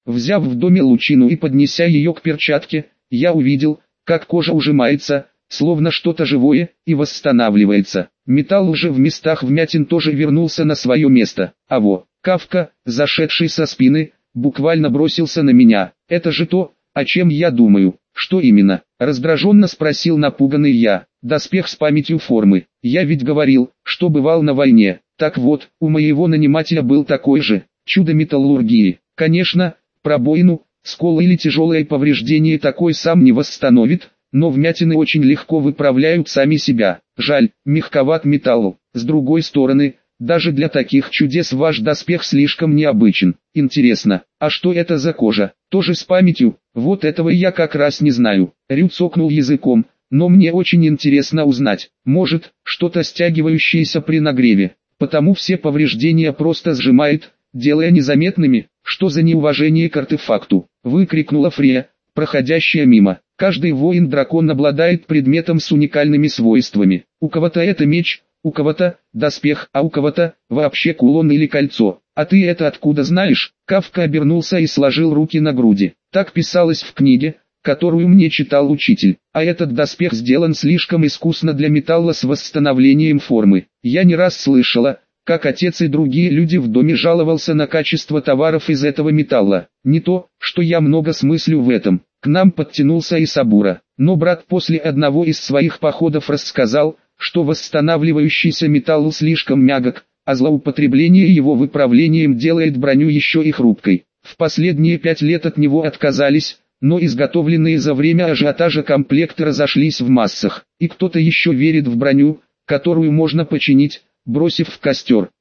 Взяв в доме лучину и поднеся ее к перчатке, я увидел, как кожа ужимается, словно что-то живое, и восстанавливается. Металл уже в местах вмятин тоже вернулся на свое место. Кавка, зашедший со спины, буквально бросился на меня. «Это же то, о чем я думаю». «Что именно?» – раздраженно спросил напуганный я. «Доспех с памятью формы. Я ведь говорил, что бывал на войне. Так вот, у моего нанимателя был такой же. Чудо металлургии. Конечно, пробоину, сколы или тяжелое повреждение такой сам не восстановит, но вмятины очень легко выправляют сами себя. Жаль, мягковат металл. С другой стороны, даже для таких чудес ваш доспех слишком необычен. Интересно, а что это за кожа? Тоже с памятью? Вот этого я как раз не знаю». Рю цокнул языком, «но мне очень интересно узнать. Может, что-то стягивающееся при нагреве. Потому все повреждения просто сжимает, делая незаметными». «Что за неуважение к артефакту?» – выкрикнула Фрея, проходящая мимо. «Каждый воин-дракон обладает предметом с уникальными свойствами. У кого-то это меч, у кого-то доспех, а у кого-то вообще кулон или кольцо. А ты это откуда знаешь?» Кавка обернулся и сложил руки на груди. «Так писалось в книге, которую мне читал учитель. А этот доспех сделан слишком искусно для металла с восстановлением формы. Я не раз слышала, как отец и другие люди в доме жаловался на качество товаров из этого металла. Не то, что я много смыслю в этом». К нам подтянулся Исабура, но брат после одного из своих походов рассказал, что восстанавливающийся металл слишком мягок, а злоупотребление его выправлением делает броню еще и хрупкой. В последние 5 лет от него отказались, но изготовленные за время ажиотажа комплекты разошлись в массах. И кто-то еще верит в броню, которую можно починить, бросив в костер.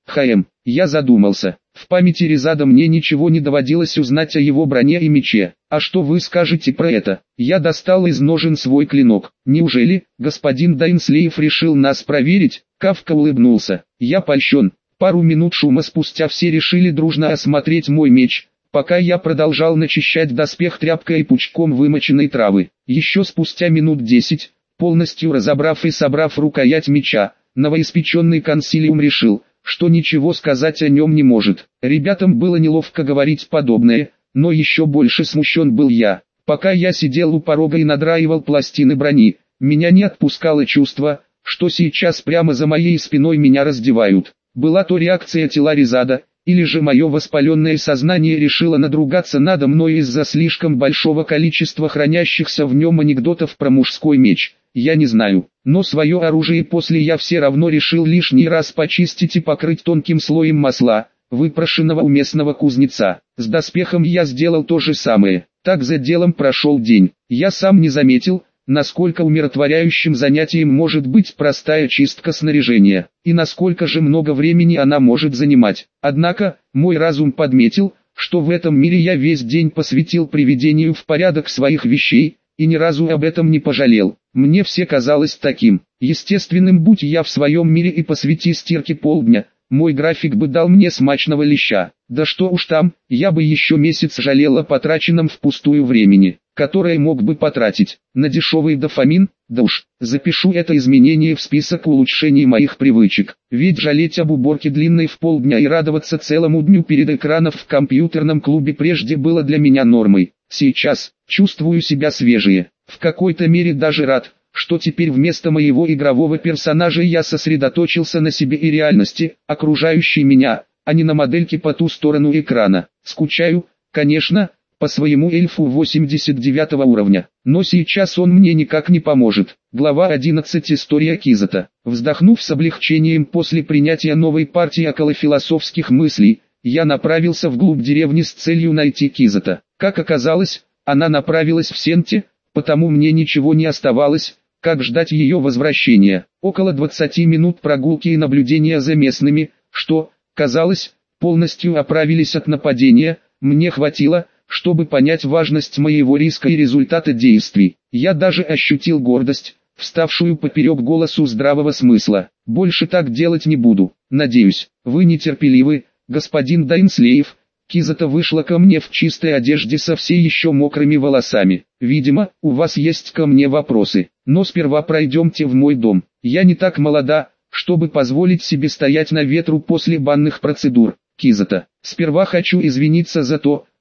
Я задумался. В памяти Резада мне ничего не доводилось узнать о его броне и мече. А что вы скажете про это? Я достал из ножен свой клинок. Неужели, господин Дайнслеев решил нас проверить? Кавка улыбнулся. Я польщен. Пару минут шума спустя все решили дружно осмотреть мой меч, пока я продолжал начищать доспех тряпкой и пучком вымоченной травы. Еще спустя минут 10, полностью разобрав и собрав рукоять меча, новоиспеченный консилиум решил, что ничего сказать о нем не может. Ребятам было неловко говорить подобное, но еще больше смущен был я. Пока я сидел у порога и надраивал пластины брони, меня не отпускало чувство, что сейчас прямо за моей спиной меня раздевают. Была то реакция тела Резада, или же мое воспаленное сознание решило надругаться надо мной из-за слишком большого количества хранящихся в нем анекдотов про мужской меч. Я не знаю, но свое оружие после я все равно решил лишний раз почистить и покрыть тонким слоем масла, выпрошенного у местного кузнеца. С доспехом я сделал то же самое. Так за делом прошел день. Я сам не заметил, насколько умиротворяющим занятием может быть простая чистка снаряжения, и насколько же много времени она может занимать. Однако, мой разум подметил, что в этом мире я весь день посвятил приведению в порядок своих вещей, и ни разу об этом не пожалел. Мне все казалось таким естественным, будь я в своем мире и посвяти стирке полдня, мой график бы дал мне смачного леща. Да что уж там, я бы еще месяц жалел о потраченном впустую времени, которое мог бы потратить на дешевый дофамин. Да уж, запишу это изменение в список улучшений моих привычек. Ведь жалеть об уборке длинной в полдня и радоваться целому дню перед экраном в компьютерном клубе прежде было для меня нормой. Сейчас чувствую себя свежее, в какой-то мере даже рад, что теперь вместо моего игрового персонажа я сосредоточился на себе и реальности, окружающей меня, а не на модельке по ту сторону экрана. Скучаю, конечно, по своему эльфу 89 уровня, но сейчас он мне никак не поможет. Глава 11. История Кизата. Вздохнув с облегчением после принятия новой партии околофилософских мыслей, я направился вглубь деревни с целью найти Кизата. Как оказалось, она направилась в Сенте, потому мне ничего не оставалось, как ждать ее возвращения. Около 20 минут прогулки и наблюдения за местными, что, казалось, полностью оправились от нападения, мне хватило, чтобы понять важность моего риска и результата действий. Я даже ощутил гордость, вставшую поперек голосу здравого смысла. Больше так делать не буду. Надеюсь, вы нетерпеливы, господин Дайнслеев. Кизата вышла ко мне в чистой одежде со все еще мокрыми волосами. Видимо, у вас есть ко мне вопросы, но сперва пройдемте в мой дом. Я не так молода, чтобы позволить себе стоять на ветру после банных процедур. Кизата, сперва хочу извиниться за то,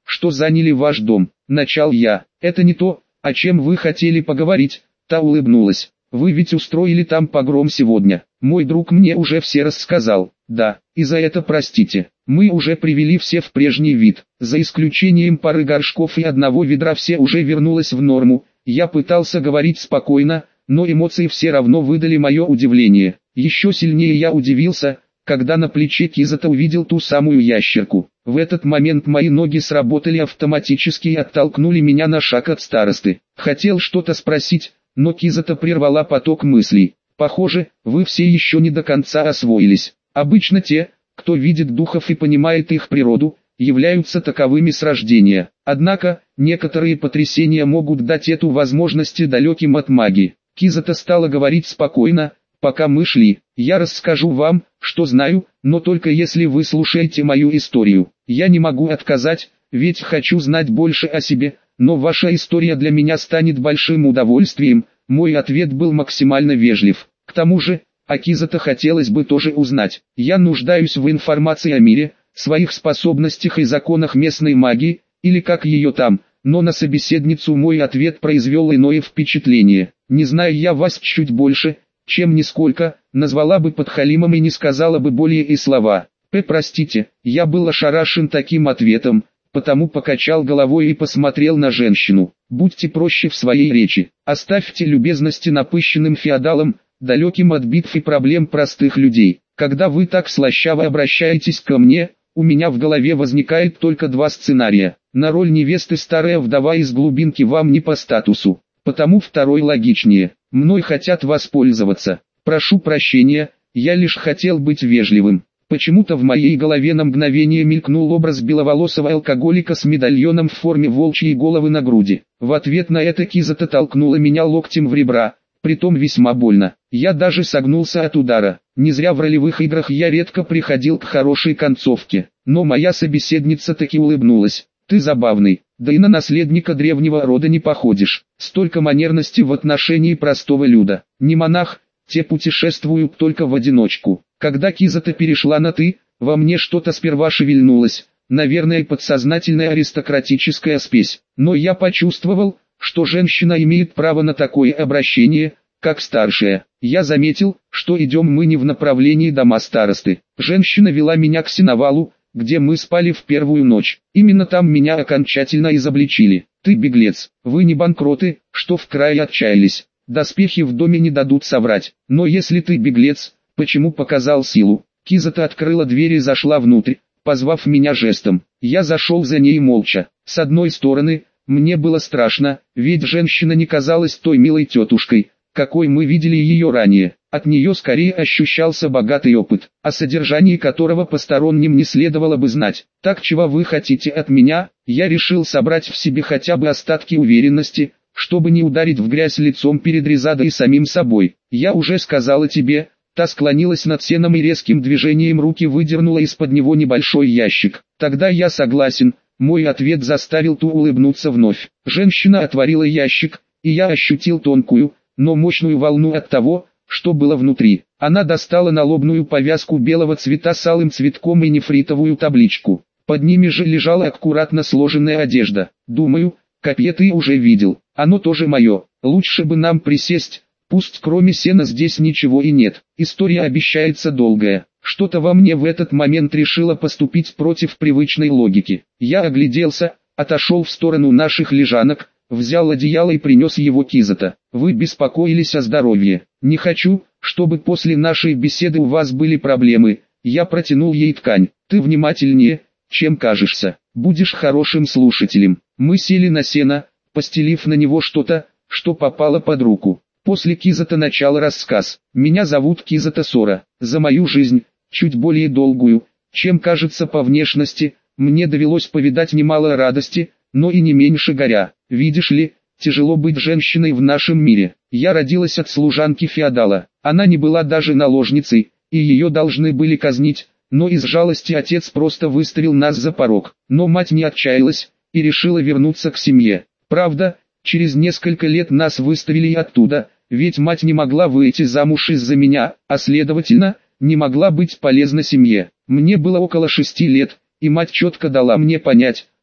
что заняли ваш дом. Начал я. Это не то, о чем вы хотели поговорить. Та улыбнулась. Вы ведь устроили там погром сегодня. Мой друг мне уже все рассказал. Да, и за это простите. Мы уже привели все в прежний вид. За исключением пары горшков и одного ведра все уже вернулось в норму. Я пытался говорить спокойно, но эмоции все равно выдали мое удивление. Еще сильнее я удивился, когда на плече Кизата увидел ту самую ящерку. В этот момент мои ноги сработали автоматически и оттолкнули меня на шаг от старосты. Хотел что-то спросить, но Кизата прервала поток мыслей. Похоже, вы все еще не до конца освоились. Обычно те, кто видит духов и понимает их природу, являются таковыми с рождения. Однако, некоторые потрясения могут дать эту возможность далеким от магии. Кизата стала говорить спокойно, пока мы шли. Я расскажу вам, что знаю, но только если вы слушаете мою историю. Я не могу отказать, ведь хочу знать больше о себе, но ваша история для меня станет большим удовольствием. Мой ответ был максимально вежлив. К тому же, о Кизата хотелось бы тоже узнать. Я нуждаюсь в информации о мире, своих способностях и законах местной магии, или как ее там, но на собеседницу мой ответ произвел иное впечатление. Не знаю я вас чуть больше, чем нисколько, назвала бы подхалимом и не сказала бы более и слова. Простите, я был ошарашен таким ответом, потому покачал головой и посмотрел на женщину. Будьте проще в своей речи, оставьте любезности напыщенным феодалам, далеким от битв и проблем простых людей. Когда вы так слащаво обращаетесь ко мне, у меня в голове возникает только два сценария. На роль невесты старая вдова из глубинки вам не по статусу, потому второй логичнее. Мной хотят воспользоваться. Прошу прощения, я лишь хотел быть вежливым. Почему-то в моей голове на мгновение мелькнул образ беловолосого алкоголика с медальоном в форме волчьей головы на груди. В ответ на это Кизата толкнула меня локтем в ребра, притом весьма больно. Я даже согнулся от удара. Не зря в ролевых играх я редко приходил к хорошей концовке. Но моя собеседница таки улыбнулась. Ты забавный, да и на наследника древнего рода не походишь. Столько манерности в отношении простого люда. Не монах, те путешествуют только в одиночку. Когда Кизата перешла на «ты», во мне что-то сперва шевельнулось. Наверное, подсознательная аристократическая спесь. Но я почувствовал, что женщина имеет право на такое обращение, как старшая. Я заметил, что идем мы не в направлении дома старосты. Женщина вела меня к сеновалу, где мы спали в первую ночь. Именно там меня окончательно изобличили. Ты беглец, вы не банкроты, что в крае отчаялись. Доспехи в доме не дадут соврать. Но если ты беглец, почему показал силу? Кизата открыла дверь и зашла внутрь, позвав меня жестом. Я зашел за ней молча. С одной стороны, мне было страшно, ведь женщина не казалась той милой тетушкой, какой мы видели ее ранее. От нее скорее ощущался богатый опыт, о содержании которого посторонним не следовало бы знать. Так, чего вы хотите от меня? Я решил собрать в себе хотя бы остатки уверенности, чтобы не ударить в грязь лицом перед Резадой и самим собой. Я уже сказала тебе. Та склонилась над сеном и резким движением руки выдернула из-под него небольшой ящик. Тогда я согласен. Мой ответ заставил ту улыбнуться вновь. Женщина отворила ящик, и я ощутил тонкую, но мощную волну от того, что было внутри. Она достала налобную повязку белого цвета с алым цветком и нефритовую табличку. Под ними же лежала аккуратно сложенная одежда. Думаю, копье ты уже видел. Оно тоже мое. Лучше бы нам присесть. Пусть кроме сена здесь ничего и нет. История обещается долгая. Что-то во мне в этот момент решило поступить против привычной логики. Я огляделся, отошел в сторону наших лежанок, взял одеяло и принес его Кизата. Вы беспокоились о здоровье. Не хочу, чтобы после нашей беседы у вас были проблемы. Я протянул ей ткань. Ты внимательнее, чем кажешься. Будешь хорошим слушателем. Мы сели на сено, постелив на него что-то, что попало под руку. После Кизата начал рассказ. Меня зовут Кизата Сора. За мою жизнь, чуть более долгую, чем кажется по внешности, мне довелось повидать немало радости, но и не меньше горя. Видишь ли, тяжело быть женщиной в нашем мире. Я родилась от служанки феодала. Она не была даже наложницей, и ее должны были казнить, но из жалости отец просто выставил нас за порог. Но мать не отчаялась и решила вернуться к семье. Правда, через несколько лет нас выставили и оттуда, ведь мать не могла выйти замуж из-за меня, а следовательно, не могла быть полезна семье. Мне было около 6 лет, и мать четко дала мне понять,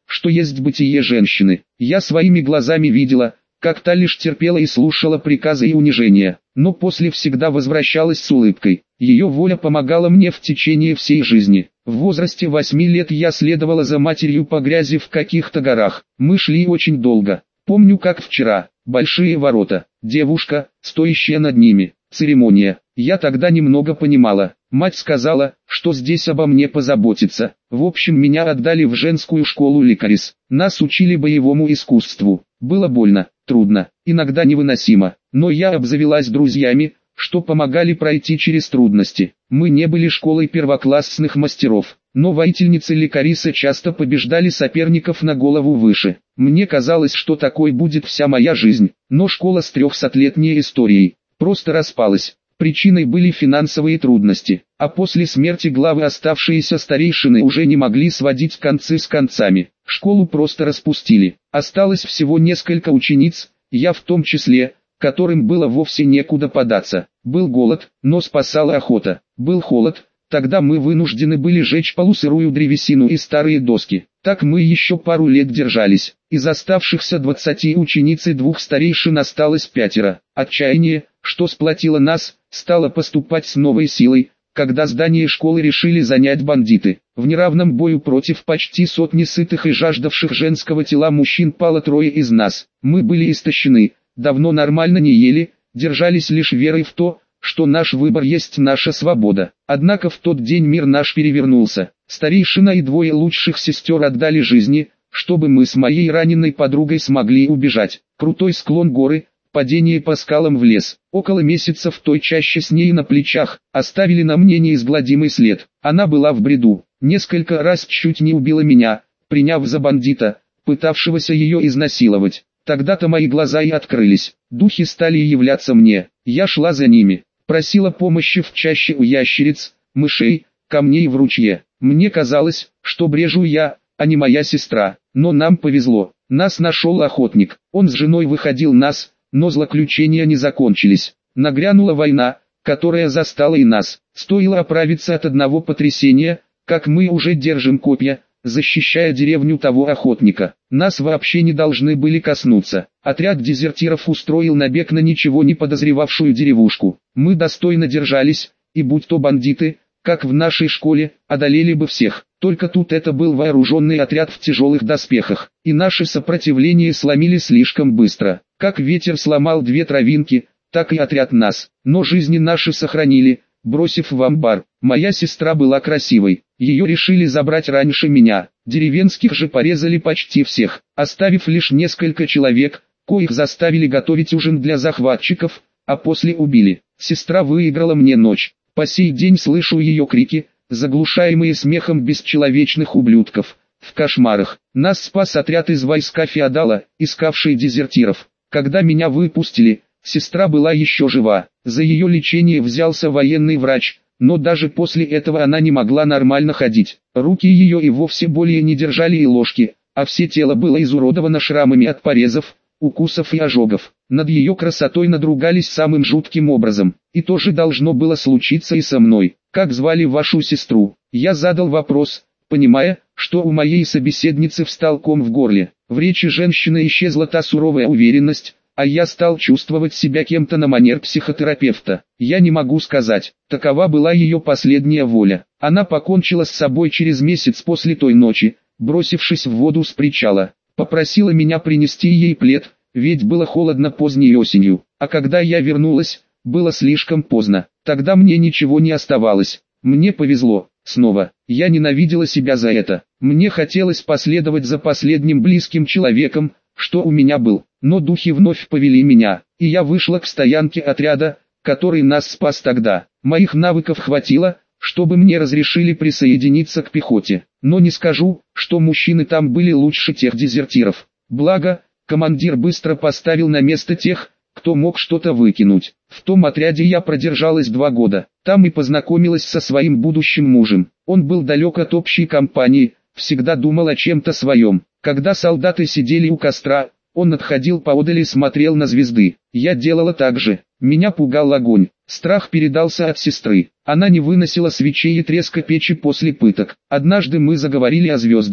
что есть бытие женщины. Я своими глазами видела, как та лишь терпела и слушала приказы и унижения, но после всегда возвращалась с улыбкой. Ее воля помогала мне в течение всей жизни. В возрасте 8 лет я следовала за матерью по грязи в каких-то горах. Мы шли очень долго. Помню как вчера. Большие ворота, девушка, стоящая над ними, церемония. Я тогда немного понимала. Мать сказала, что здесь обо мне позаботиться. В общем, меня отдали в женскую школу лекарис. Нас учили боевому искусству. Было больно, трудно, иногда невыносимо. Но я обзавелась друзьями, что помогали пройти через трудности. Мы не были школой первоклассных мастеров, но воительницы-лекарисы часто побеждали соперников на голову выше. Мне казалось, что такой будет вся моя жизнь, но школа с 300-летней историей просто распалась. Причиной были финансовые трудности, а после смерти главы оставшиеся старейшины уже не могли сводить концы с концами. Школу просто распустили. Осталось всего несколько учениц, я в том числе, которым было вовсе некуда податься. Был голод, но спасала охота. Был холод, тогда мы вынуждены были жечь полусырую древесину и старые доски. Так мы еще пару лет держались. Из оставшихся 20 учениц и 2 старейшин осталось 5. Отчаяние, что сплотило нас, стало поступать с новой силой, когда здание школы решили занять бандиты. В неравном бою против почти сотни сытых и жаждавших женского тела мужчин пало 3 из нас. Мы были истощены, давно нормально не ели, держались лишь верой в то, что наш выбор есть наша свобода. Однако в тот день мир наш перевернулся. Старейшина и 2 лучших сестер отдали жизни, чтобы мы с моей раненой подругой смогли убежать. Крутой склон горы, падение по скалам в лес. Около месяца в той чаще с ней на плечах, оставили на мне неизгладимый след. Она была в бреду, несколько раз чуть не убила меня, приняв за бандита, пытавшегося ее изнасиловать. Тогда-то мои глаза и открылись, духи стали являться мне. Я шла за ними, просила помощи в чаще у ящериц, мышей, камней в ручье. Мне казалось, что брежу я, а не моя сестра, но нам повезло. Нас нашел охотник, он с женой выходил нас, но злоключения не закончились. Нагрянула война, которая застала и нас. Стоило оправиться от одного потрясения, как мы уже держим копья, защищая деревню того охотника. Нас вообще не должны были коснуться. Отряд дезертиров устроил набег на ничего не подозревавшую деревушку. Мы достойно держались, и будь то бандиты, как в нашей школе, одолели бы всех. Только тут это был вооруженный отряд в тяжелых доспехах, и наше сопротивление сломили слишком быстро. Как ветер сломал 2 травинки, так и отряд нас. Но жизни наши сохранили, бросив в амбар. Моя сестра была красивой, ее решили забрать раньше меня. Деревенских же порезали почти всех, оставив лишь несколько человек, коих заставили готовить ужин для захватчиков, а после убили. Сестра выиграла мне ночь. По сей день слышу ее крики, заглушаемые смехом бесчеловечных ублюдков. В кошмарах. Нас спас отряд из войска феодала, искавший дезертиров. Когда меня выпустили, сестра была еще жива. За ее лечение взялся военный врач, но даже после этого она не могла нормально ходить. Руки ее и вовсе более не держали и ложки, а все тело было изуродовано шрамами от порезов, укусов и ожогов. Над ее красотой надругались самым жутким образом. И то же должно было случиться и со мной. Как звали вашу сестру? Я задал вопрос, понимая, что у моей собеседницы встал ком в горле. В речи женщины исчезла та суровая уверенность, а я стал чувствовать себя кем-то на манер психотерапевта. Я не могу сказать, такова была ее последняя воля. Она покончила с собой через месяц после той ночи, бросившись в воду с причала. Попросила меня принести ей плед, ведь было холодно поздней осенью. А когда я вернулась, было слишком поздно. Тогда мне ничего не оставалось. Мне повезло. Снова, я ненавидела себя за это. Мне хотелось последовать за последним близким человеком, что у меня был. Но духи вновь повели меня, и я вышла к стоянке отряда, который нас спас тогда. Моих навыков хватило, чтобы мне разрешили присоединиться к пехоте. Но не скажу, что мужчины там были лучше тех дезертиров. Благо, командир быстро поставил на место тех, кто мог что-то выкинуть. В том отряде я продержалась 2 года. Там и познакомилась со своим будущим мужем. Он был далек от общей компании, всегда думал о чем-то своем. Когда солдаты сидели у костра, он отходил поодаль и смотрел на звезды. Я делала так же. Меня пугал огонь. Страх передался от сестры. Она не выносила свечей и треска печи после пыток. Однажды мы заговорили о звездах.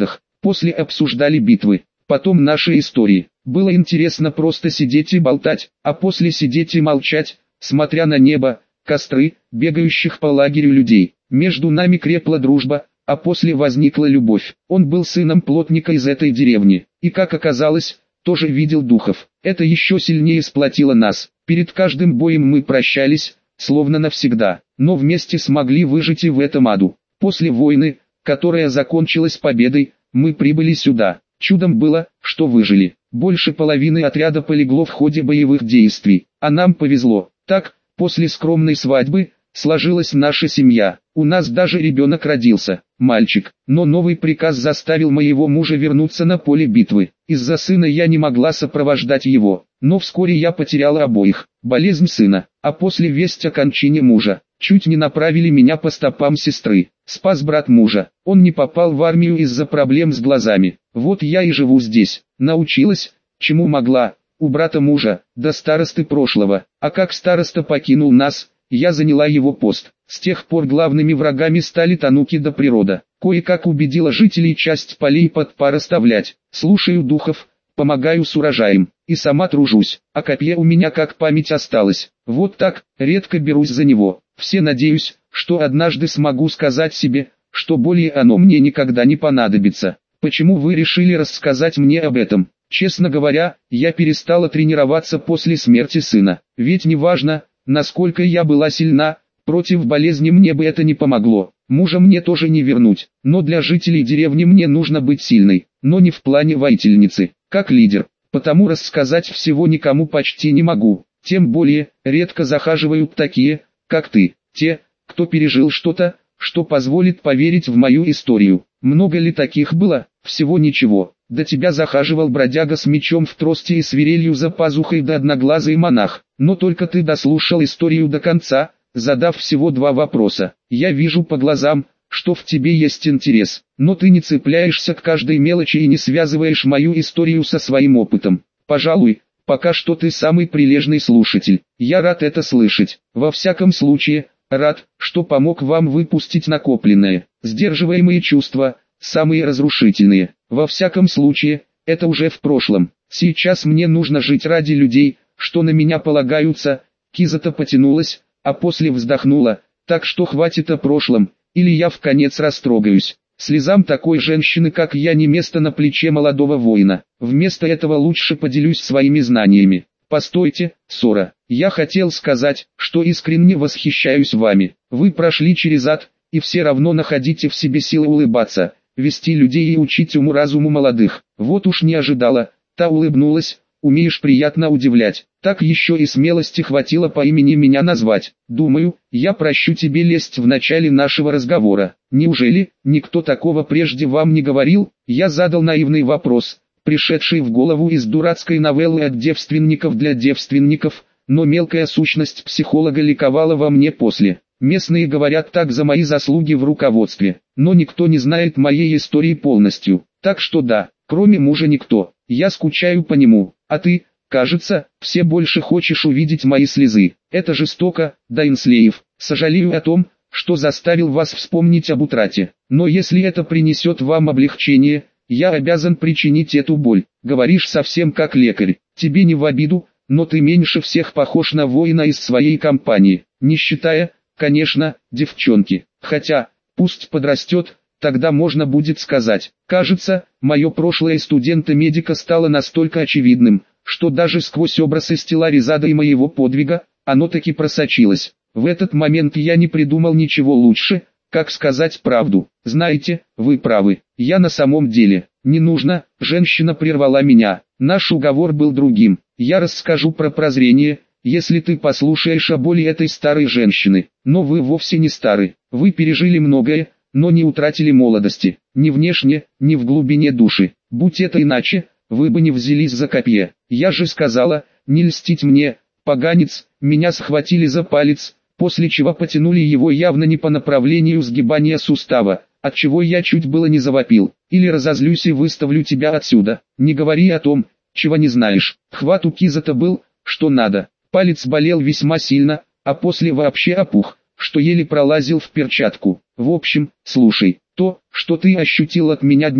После обсуждали битвы, потом наши истории. Было интересно просто сидеть и болтать, а после сидеть и молчать, смотря на небо, костры, бегающих по лагерю людей. Между нами крепла дружба, а после возникла любовь. Он был сыном плотника из этой деревни, и, как оказалось, тоже видел духов. Это еще сильнее сплотило нас. Перед каждым боем мы прощались, словно навсегда, но вместе смогли выжить и в этом аду. После войны, которая закончилась победой, мы прибыли сюда. Чудом было, что выжили. Больше половины отряда полегло в ходе боевых действий, а нам повезло. Так, после скромной свадьбы, сложилась наша семья. У нас даже ребенок родился, мальчик. Но новый приказ заставил моего мужа вернуться на поле битвы. Из-за сына я не могла сопровождать его. Но вскоре я потеряла обоих. Болезнь сына, а после весть о кончине мужа. Чуть не направили меня по стопам сестры. Спас брат мужа. Он не попал в армию из-за проблем с глазами. Вот я и живу здесь. Научилась, чему могла, у брата мужа, до старосты прошлого. А как староста покинул нас, я заняла его пост. С тех пор главными врагами стали тануки да природа. Кое-как убедила жителей часть полей под пар оставлять. Слушаю духов, помогаю с урожаем. И сама тружусь. А копье у меня как память осталось. Вот так, редко берусь за него. Все надеюсь, что однажды смогу сказать себе, что более оно мне никогда не понадобится. Почему вы решили рассказать мне об этом? Честно говоря, я перестала тренироваться после смерти сына. Ведь неважно, насколько я была сильна, против болезни мне бы это не помогло. Мужа мне тоже не вернуть. Но для жителей деревни мне нужно быть сильной. Но не в плане воительницы, как лидер. Потому рассказать всего никому почти не могу. Тем более, редко захаживают такие, как ты. Те, кто пережил что-то, что позволит поверить в мою историю. Много ли таких было? Всего ничего. До тебя захаживал бродяга с мечом в трости и свирелью за пазухой да одноглазый монах. Но только ты дослушал историю до конца, задав всего 2 вопроса. Я вижу по глазам, что в тебе есть интерес. Но ты не цепляешься к каждой мелочи и не связываешь мою историю со своим опытом. Пожалуй, пока что ты самый прилежный слушатель. Я рад это слышать. Во всяком случае, рад, что помог вам выпустить накопленное. Сдерживаемые чувства, самые разрушительные. Во всяком случае, это уже в прошлом. Сейчас мне нужно жить ради людей, что на меня полагаются. Кизата потянулась, а после вздохнула. Так что хватит о прошлом, или я вконец растрогаюсь. Слезам такой женщины, как я, не место на плече молодого воина. Вместо этого лучше поделюсь своими знаниями. Постойте, Сора, я хотел сказать, что искренне восхищаюсь вами. Вы прошли через ад, и все равно находите в себе силы улыбаться, вести людей и учить уму-разуму молодых. Вот уж не ожидала. Та улыбнулась. Умеешь приятно удивлять. Так еще и смелости хватило по имени меня назвать. Думаю, я прощу тебе лесть в начале нашего разговора. Неужели никто такого прежде вам не говорил? Я задал наивный вопрос, пришедший в голову из дурацкой новеллы от девственников для девственников, но мелкая сущность психолога ликовала во мне после. Местные говорят так за мои заслуги в руководстве, но никто не знает моей истории полностью. Так что да, кроме мужа никто. Я скучаю по нему, а ты, кажется, все больше хочешь увидеть мои слезы. Это жестоко, Дайнслеев. Сожалею о том, что заставил вас вспомнить об утрате. Но если это принесет вам облегчение, я обязан причинить эту боль. Говоришь совсем как лекарь. Тебе не в обиду, но ты меньше всех похож на воина из своей компании. Не считая, конечно, девчонки. Хотя, пусть подрастет, тогда можно будет сказать. Кажется, мое прошлое студента-медика стало настолько очевидным, что даже сквозь образ Эстеларизада и моего подвига, оно таки просочилось. В этот момент я не придумал ничего лучше, как сказать правду. Знаете, вы правы, я на самом деле. Не нужно, женщина прервала меня. Наш уговор был другим. Я расскажу про прозрение, если ты послушаешь о боли этой старой женщины. Но вы вовсе не стары. Вы пережили многое, но не утратили молодости, ни внешне, ни в глубине души. Будь это иначе, вы бы не взялись за копье. Я же сказала, не льстить мне, поганец. Меня схватили за палец, после чего потянули его явно не по направлению сгибания сустава, отчего я чуть было не завопил. Или разозлюсь и выставлю тебя отсюда. Не говори о том, чего не знаешь. Хват у Кизата был, что надо. Палец болел весьма сильно, а после вообще опух, что еле пролазил в перчатку. В общем, слушай, то, что ты ощутил от меня днем,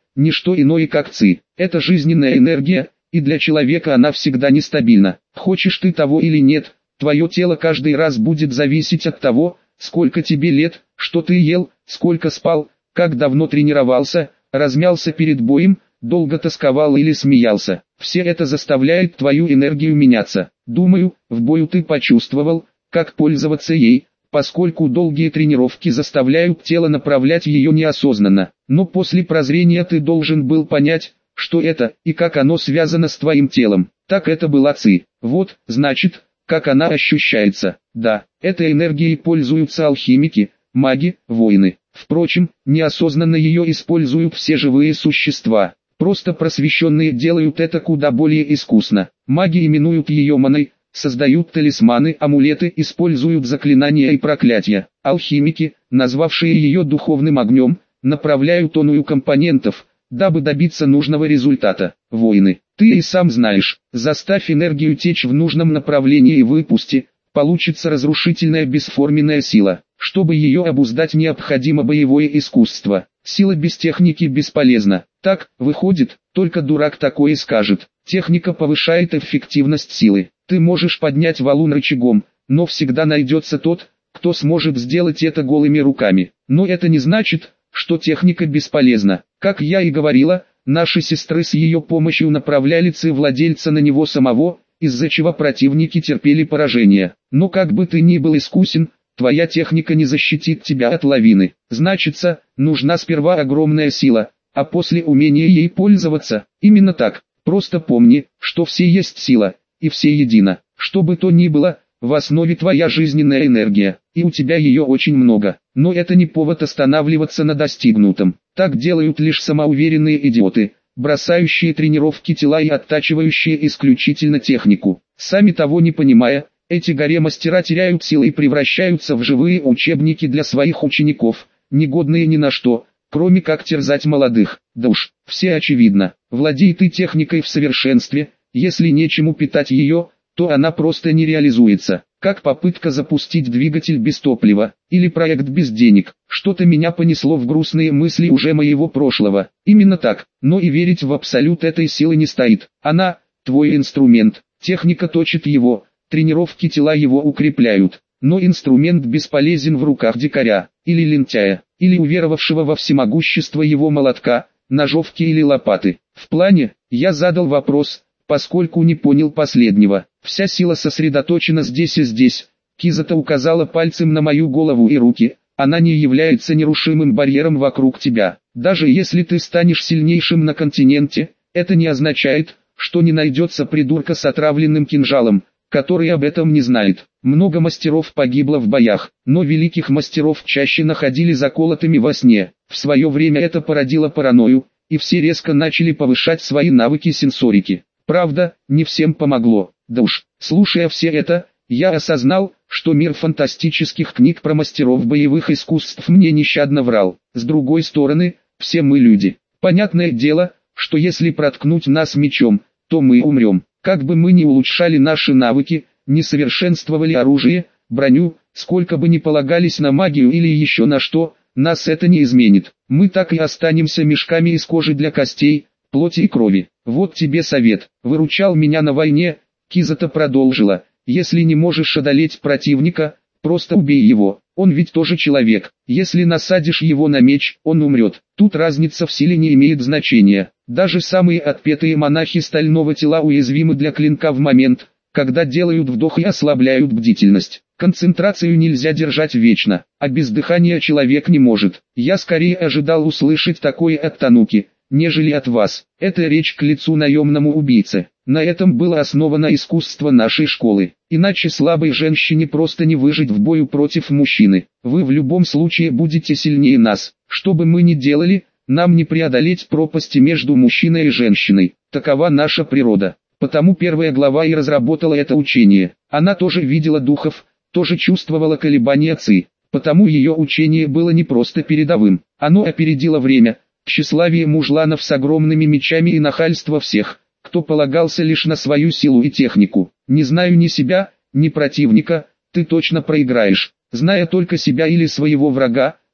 не что иное как ци. Это жизненная энергия, и для человека она всегда нестабильна. Хочешь ты того или нет, твое тело каждый раз будет зависеть от того, сколько тебе лет, что ты ел, сколько спал, как давно тренировался, размялся перед боем, долго тосковал или смеялся. Все это заставляет твою энергию меняться. Думаю, в бою ты почувствовал, как пользоваться ей, поскольку долгие тренировки заставляют тело направлять ее неосознанно. Но после прозрения ты должен был понять, что это и как оно связано с твоим телом. Так это была ци. Вот, значит, как она ощущается. Да, этой энергией пользуются алхимики, маги, воины. Впрочем, неосознанно ее используют все живые существа. Просто просвещенные делают это куда более искусно. Маги именуют ее маной, создают талисманы, амулеты, используют заклинания и проклятия. Алхимики, назвавшие ее духовным огнем, направляют оную компонентов, дабы добиться нужного результата. Воины, ты и сам знаешь, заставь энергию течь в нужном направлении и выпусти, получится разрушительная бесформенная сила. Чтобы ее обуздать, необходимо боевое искусство. Сила без техники бесполезна. Так, выходит, только дурак такое скажет. Техника повышает эффективность силы. Ты можешь поднять валун рычагом, но всегда найдется тот, кто сможет сделать это голыми руками. Но это не значит, что техника бесполезна. Как я и говорила, наши сестры с ее помощью направляли ци владельца на него самого, из-за чего противники терпели поражение. Но как бы ты ни был искусен, твоя техника не защитит тебя от лавины. Значится, нужна сперва огромная сила, а после умение ей пользоваться. Именно так. Просто помни, что все есть сила, и все едино. Что бы то ни было, в основе твоя жизненная энергия, и у тебя ее очень много. Но это не повод останавливаться на достигнутом. Так делают лишь самоуверенные идиоты, бросающие тренировки тела и оттачивающие исключительно технику. Сами того не понимая, эти горе-мастера теряют силы и превращаются в живые учебники для своих учеников, негодные ни на что, кроме как терзать молодых. Да уж, все очевидно. Владей ты техникой в совершенстве, если нечему питать ее, то она просто не реализуется. Как попытка запустить двигатель без топлива, или проект без денег. Что-то меня понесло в грустные мысли уже моего прошлого. Именно так, но и верить в абсолют этой силы не стоит. Она, твой инструмент, техника точит его, тренировки тела его укрепляют. Но инструмент бесполезен в руках дикаря, или лентяя, или уверовавшего во всемогущество его молотка, ножовки или лопаты. В плане, я задал вопрос, поскольку не понял последнего. Вся сила сосредоточена здесь и здесь. Кизата указала пальцем на мою голову и руки. Она не является нерушимым барьером вокруг тебя. Даже если ты станешь сильнейшим на континенте, это не означает, что не найдется придурка с отравленным кинжалом, который об этом не знает. Много мастеров погибло в боях, но великих мастеров чаще находили заколотыми во сне. В свое время это породило паранойю, и все резко начали повышать свои навыки сенсорики. Правда, не всем помогло. Да уж, слушая все это, я осознал, что мир фантастических книг про мастеров боевых искусств мне нещадно врал. С другой стороны, все мы люди. Понятное дело, что если проткнуть нас мечом, то мы умрем. Как бы мы ни улучшали наши навыки, не совершенствовали оружие, броню, сколько бы ни полагались на магию или еще на что, нас это не изменит. Мы так и останемся мешками из кожи для костей, плоти и крови. Вот тебе совет. Выручал меня на войне. Кизата продолжила. Если не можешь одолеть противника, просто убей его. Он ведь тоже человек. Если насадишь его на меч, он умрет. Тут разница в силе не имеет значения. Даже самые отпетые монахи стального тела уязвимы для клинка в момент, когда делают вдох и ослабляют бдительность. Концентрацию нельзя держать вечно, а без дыхания человек не может. Я скорее ожидал услышать такое от Тануки, нежели от вас. Это речь к лицу наемному убийце. На этом было основано искусство нашей школы. Иначе слабой женщине просто не выжить в бою против мужчины. Вы в любом случае будете сильнее нас. Что бы мы ни делали, нам не преодолеть пропасти между мужчиной и женщиной. Такова наша природа. Потому первая глава и разработала это учение. Она тоже видела духов, тоже чувствовала колебания ци. Потому ее учение было не просто передовым. Оно опередило время, тщеславие мужланов с огромными мечами и нахальство всех, кто полагался лишь на свою силу и технику. Не знаю ни себя, ни противника, ты точно проиграешь. Зная только себя или своего врага,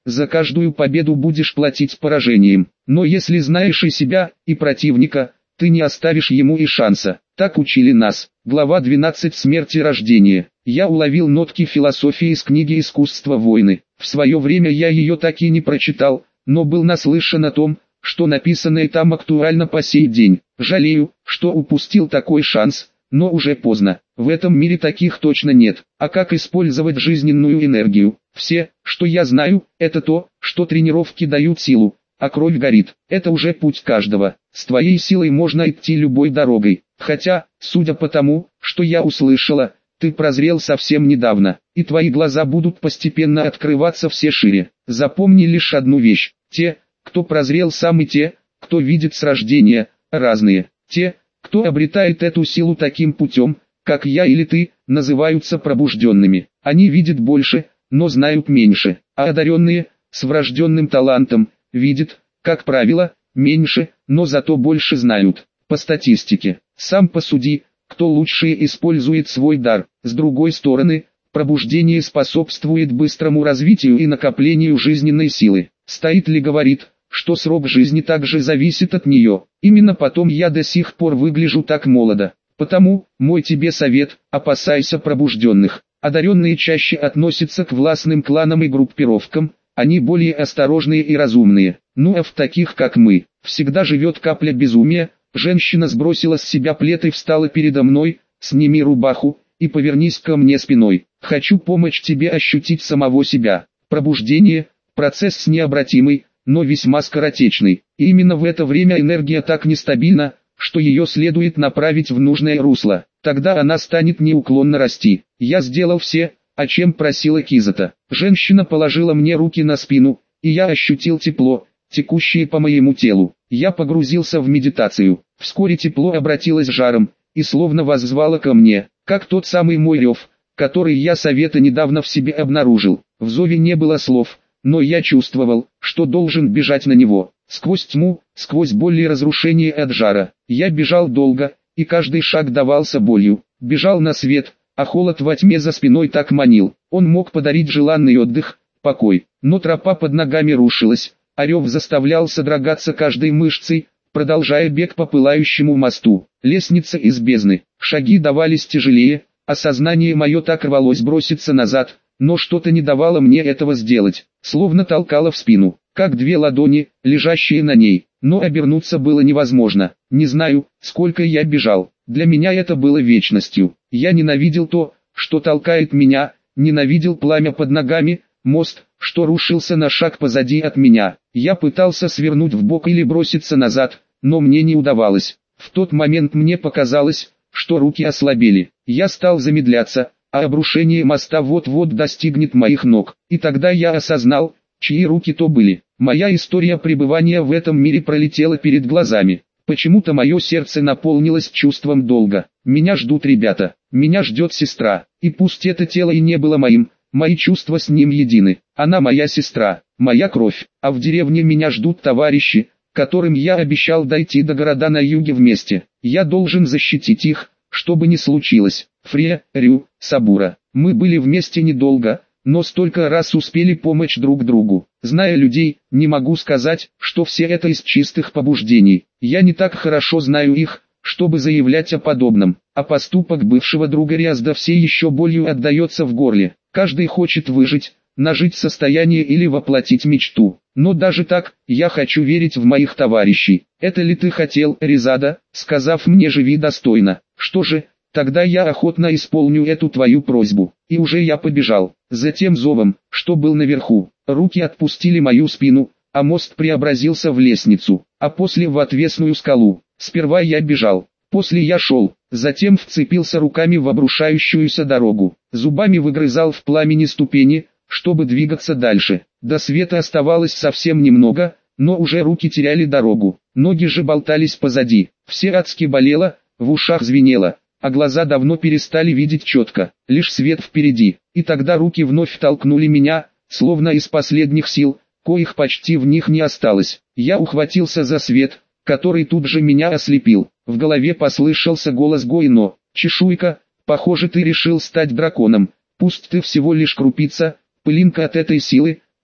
за каждую победу будешь платить поражением. Но если знаешь и себя, и противника, ты не оставишь ему и шанса. Так учили нас. Глава 12. Смерть и рождение. Я уловил нотки философии из книги «Искусство войны». В свое время я ее так и не прочитал, но был наслышан о том, что написанное там актуально по сей день. Жалею, что упустил такой шанс, но уже поздно. В этом мире таких точно нет. А как использовать жизненную энергию? Все, что я знаю, это то, что тренировки дают силу, а кровь горит. Это уже путь каждого. С твоей силой можно идти любой дорогой. Хотя, судя по тому, что я услышала, ты прозрел совсем недавно, и твои глаза будут постепенно открываться все шире. Запомни лишь одну вещь. Те, кто прозрел сам, и те, кто видит с рождения, разные. Те, кто обретает эту силу таким путем, как я или ты, называются пробужденными. Они видят больше, но знают меньше, а одаренные, с врожденным талантом, видят, как правило, меньше, но зато больше знают. По статистике, сам посуди, кто лучше использует свой дар. С другой стороны, пробуждение способствует быстрому развитию и накоплению жизненной силы. Стоит ли говорит, что срок жизни также зависит от нее. Именно потом я до сих пор выгляжу так молодо. Потому, мой тебе совет, опасайся пробужденных. Одаренные чаще относятся к властным кланам и группировкам, они более осторожные и разумные. Ну а в таких как мы, всегда живет капля безумия. Женщина сбросила с себя плед и встала передо мной, сними рубаху, и повернись ко мне спиной. Хочу помочь тебе ощутить самого себя. Пробуждение – процесс необратимый, но весьма скоротечный. И именно в это время энергия так нестабильна, что ее следует направить в нужное русло. Тогда она станет неуклонно расти. Я сделал все, о чем просила Кизата. Женщина положила мне руки на спину, и я ощутил тепло, текущее по моему телу. Я погрузился в медитацию. Вскоре тепло обратилось жаром, и словно воззвало ко мне, как тот самый мой рев, который я совета недавно в себе обнаружил. В зове не было слов, но я чувствовал, что должен бежать на него. Сквозь тьму, сквозь боль и разрушение от жара. Я бежал долго, и каждый шаг давался болью. Бежал на свет, а холод во тьме за спиной так манил. Он мог подарить желанный отдых, покой, но тропа под ногами рушилась, а рев заставлял содрогаться каждой мышцей, продолжая бег по пылающему мосту. Лестница из бездны. Шаги давались тяжелее, а сознание мое так рвалось броситься назад, но что-то не давало мне этого сделать, словно толкало в спину, как две ладони, лежащие на ней, но обернуться было невозможно. Не знаю, сколько я бежал, для меня это было вечностью. Я ненавидел то, что толкает меня, ненавидел пламя под ногами, мост, что рушился на шаг позади от меня. Я пытался свернуть вбок или броситься назад, но мне не удавалось. В тот момент мне показалось, что руки ослабели. Я стал замедляться, а обрушение моста вот-вот достигнет моих ног. И тогда я осознал, чьи руки то были. Моя история пребывания в этом мире пролетела перед глазами. Почему-то мое сердце наполнилось чувством долга. Меня ждут ребята, меня ждет сестра. И пусть это тело и не было моим, мои чувства с ним едины. Она моя сестра, моя кровь. А в деревне меня ждут товарищи, которым я обещал дойти до города на юге вместе. Я должен защитить их, что бы ни случилось. Фрея, Рю, Сабура. Мы были вместе недолго, но столько раз успели помочь друг другу. Зная людей, не могу сказать, что все это из чистых побуждений. Я не так хорошо знаю их, чтобы заявлять о подобном. А поступок бывшего друга Риазда все еще болью отдается в горле. Каждый хочет выжить, нажить состояние или воплотить мечту. Но даже так, я хочу верить в моих товарищей. Это ли ты хотел, Ризада, сказав мне «живи достойно»? Что же, тогда я охотно исполню эту твою просьбу. И уже я побежал. За тем зовом, что был наверху. Руки отпустили мою спину, а мост преобразился в лестницу, а после в отвесную скалу. Сперва я бежал, после я шел, затем вцепился руками в обрушающуюся дорогу. Зубами выгрызал в пламени ступени, чтобы двигаться дальше. До света оставалось совсем немного, но уже руки теряли дорогу. Ноги же болтались позади. Все адски болело, в ушах звенело, а глаза давно перестали видеть четко, лишь свет впереди. И тогда руки вновь толкнули меня, словно из последних сил, коих почти в них не осталось. Я ухватился за свет, который тут же меня ослепил. В голове послышался голос Гойно: «Чешуйка, похоже, ты решил стать драконом. Пусть ты всего лишь крупица, пылинка от этой силы,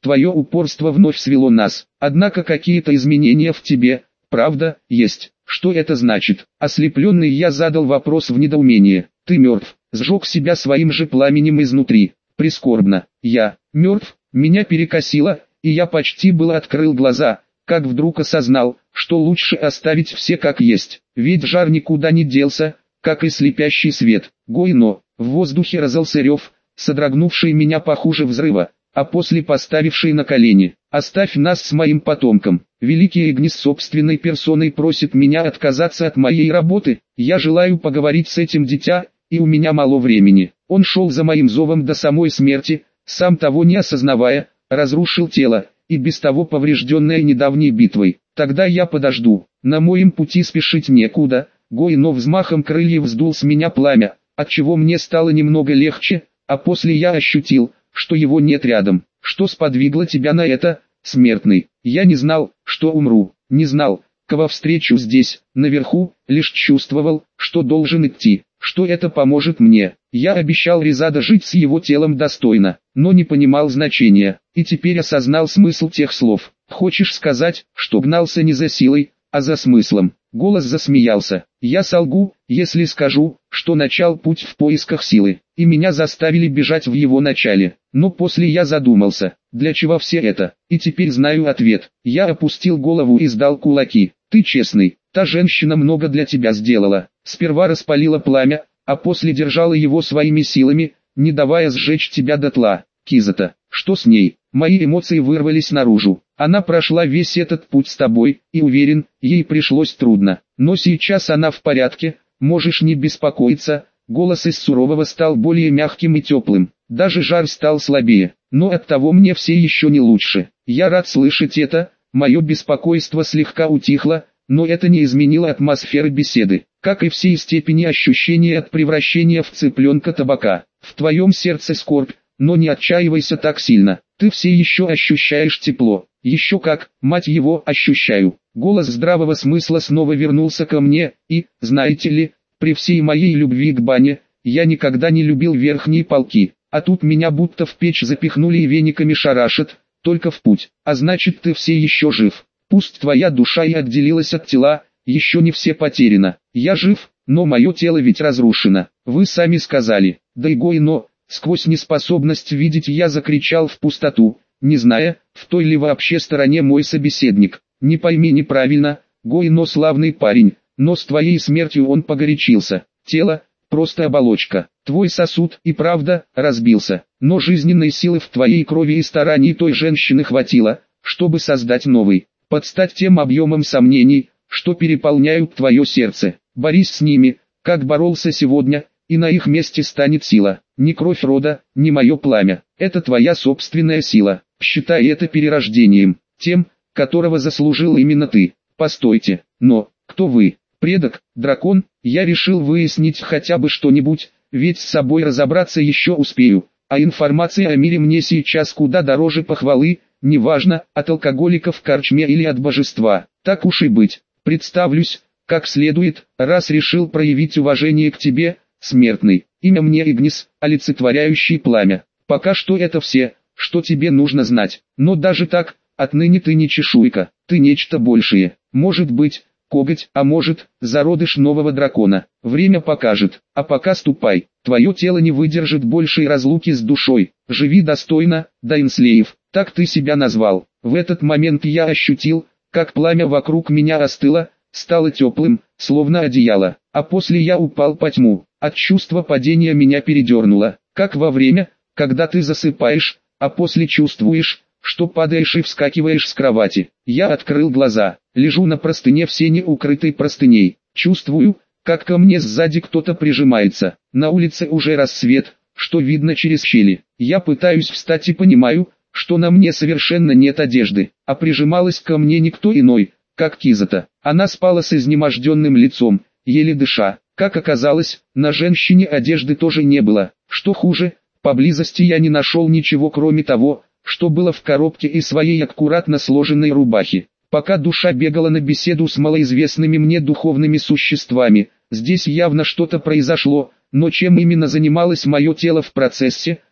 Твое упорство вновь свело нас. Однако какие-то изменения в тебе, правда, есть. Что это значит? Ослепленный я задал вопрос в недоумении. Ты мертв, сжег себя своим же пламенем изнутри. Прискорбно. Я мертв, меня перекосило, и я почти было открыл глаза, как вдруг осознал, что лучше оставить все как есть. Ведь жар никуда не делся, как и слепящий свет. Гойно, в воздухе раздался рев, содрогнувший меня похуже взрыва, а после поставивший на колени. Оставь нас с моим потомком. Великий Игнис собственной персоной просит меня отказаться от моей работы. Я желаю поговорить с этим дитя, и у меня мало времени. Он шел за моим зовом до самой смерти, сам того не осознавая, разрушил тело, и без того поврежденное недавней битвой. Тогда я подожду. На моем пути спешить некуда. Гойно взмахом крыльев сдул с меня пламя, отчего мне стало немного легче, а после я ощутил, что его нет рядом. Что сподвигло тебя на это, смертный? Я не знал, что умру, не знал, кого встречу здесь, наверху, лишь чувствовал, что должен идти, что это поможет мне. Я обещал Резада жить с его телом достойно, но не понимал значения, и теперь осознал смысл тех слов. Хочешь сказать, что гнался не за силой, а за смыслом? Голос засмеялся. Я солгу, если скажу, что начал путь в поисках силы, и меня заставили бежать в его начале. Но после я задумался, для чего все это, и теперь знаю ответ. Я опустил голову и сдал кулаки. Ты честный, та женщина много для тебя сделала. Сперва распалила пламя, а после держала его своими силами, не давая сжечь тебя дотла. Кизата, что с ней? Мои эмоции вырвались наружу. Она прошла весь этот путь с тобой, и уверен, ей пришлось трудно. Но сейчас она в порядке, можешь не беспокоиться. Голос из сурового стал более мягким и теплым. Даже жар стал слабее, но оттого мне все еще не лучше. Я рад слышать это, мое беспокойство слегка утихло, но это не изменило атмосферы беседы, как и все степени ощущения от превращения в цыпленка табака. В твоем сердце скорбь, но не отчаивайся так сильно, ты все еще ощущаешь тепло. Еще как, мать его, ощущаю. Голос здравого смысла снова вернулся ко мне, и, знаете ли, при всей моей любви к бане, я никогда не любил верхние полки, а тут меня будто в печь запихнули и вениками шарашат, только в путь. А значит, ты все еще жив. Пусть твоя душа и отделилась от тела, еще не все потеряно. Я жив, но мое тело ведь разрушено. Вы сами сказали. Да и Гойно, сквозь неспособность видеть я закричал в пустоту, не зная, в той ли вообще стороне мой собеседник. Не пойми неправильно, Гойно славный парень, но с твоей смертью он погорячился. Тело — просто оболочка. Твой сосуд и правда разбился, но жизненной силы в твоей крови и стараний той женщины хватило, чтобы создать новый, под стать тем объемом сомнений, что переполняют твое сердце. Борись с ними, как боролся сегодня, и на их месте станет сила. Не кровь рода, не мое пламя, это твоя собственная сила. Считай это перерождением, тем, которого заслужил именно ты. Постойте, но, кто вы? Предок, дракон? Я решил выяснить хотя бы что-нибудь, ведь с собой разобраться еще успею, а информация о мире мне сейчас куда дороже похвалы, неважно, от алкоголика в корчме или от божества. Так уж и быть, представлюсь, как следует, раз решил проявить уважение к тебе, смертный. Имя мне Игнис, олицетворяющий пламя. Пока что это все, что тебе нужно знать. Но даже так, отныне ты не чешуйка, ты нечто большее. Может быть, коготь, а может, зародыш нового дракона. Время покажет, а пока ступай. Твое тело не выдержит большей разлуки с душой. Живи достойно, Дайнслеев, так ты себя назвал. В этот момент я ощутил, как пламя вокруг меня остыло, стало теплым, словно одеяло, а после я упал по тьму. От чувства падения меня передернуло, как во время, когда ты засыпаешь, а после чувствуешь, что падаешь и вскакиваешь с кровати. Я открыл глаза, лежу на простыне в сене, укрытой простыней. Чувствую, как ко мне сзади кто-то прижимается. На улице уже рассвет, что видно через щели. Я пытаюсь встать и понимаю, что на мне совершенно нет одежды, а прижималась ко мне никто иной, как Кизата. Она спала с изнеможденным лицом, еле дыша. Как оказалось, на женщине одежды тоже не было. Что хуже, поблизости я не нашел ничего кроме того, что было в коробке и своей аккуратно сложенной рубахи. Пока душа бегала на беседу с малоизвестными мне духовными существами, здесь явно что-то произошло, но чем именно занималось мое тело в процессе,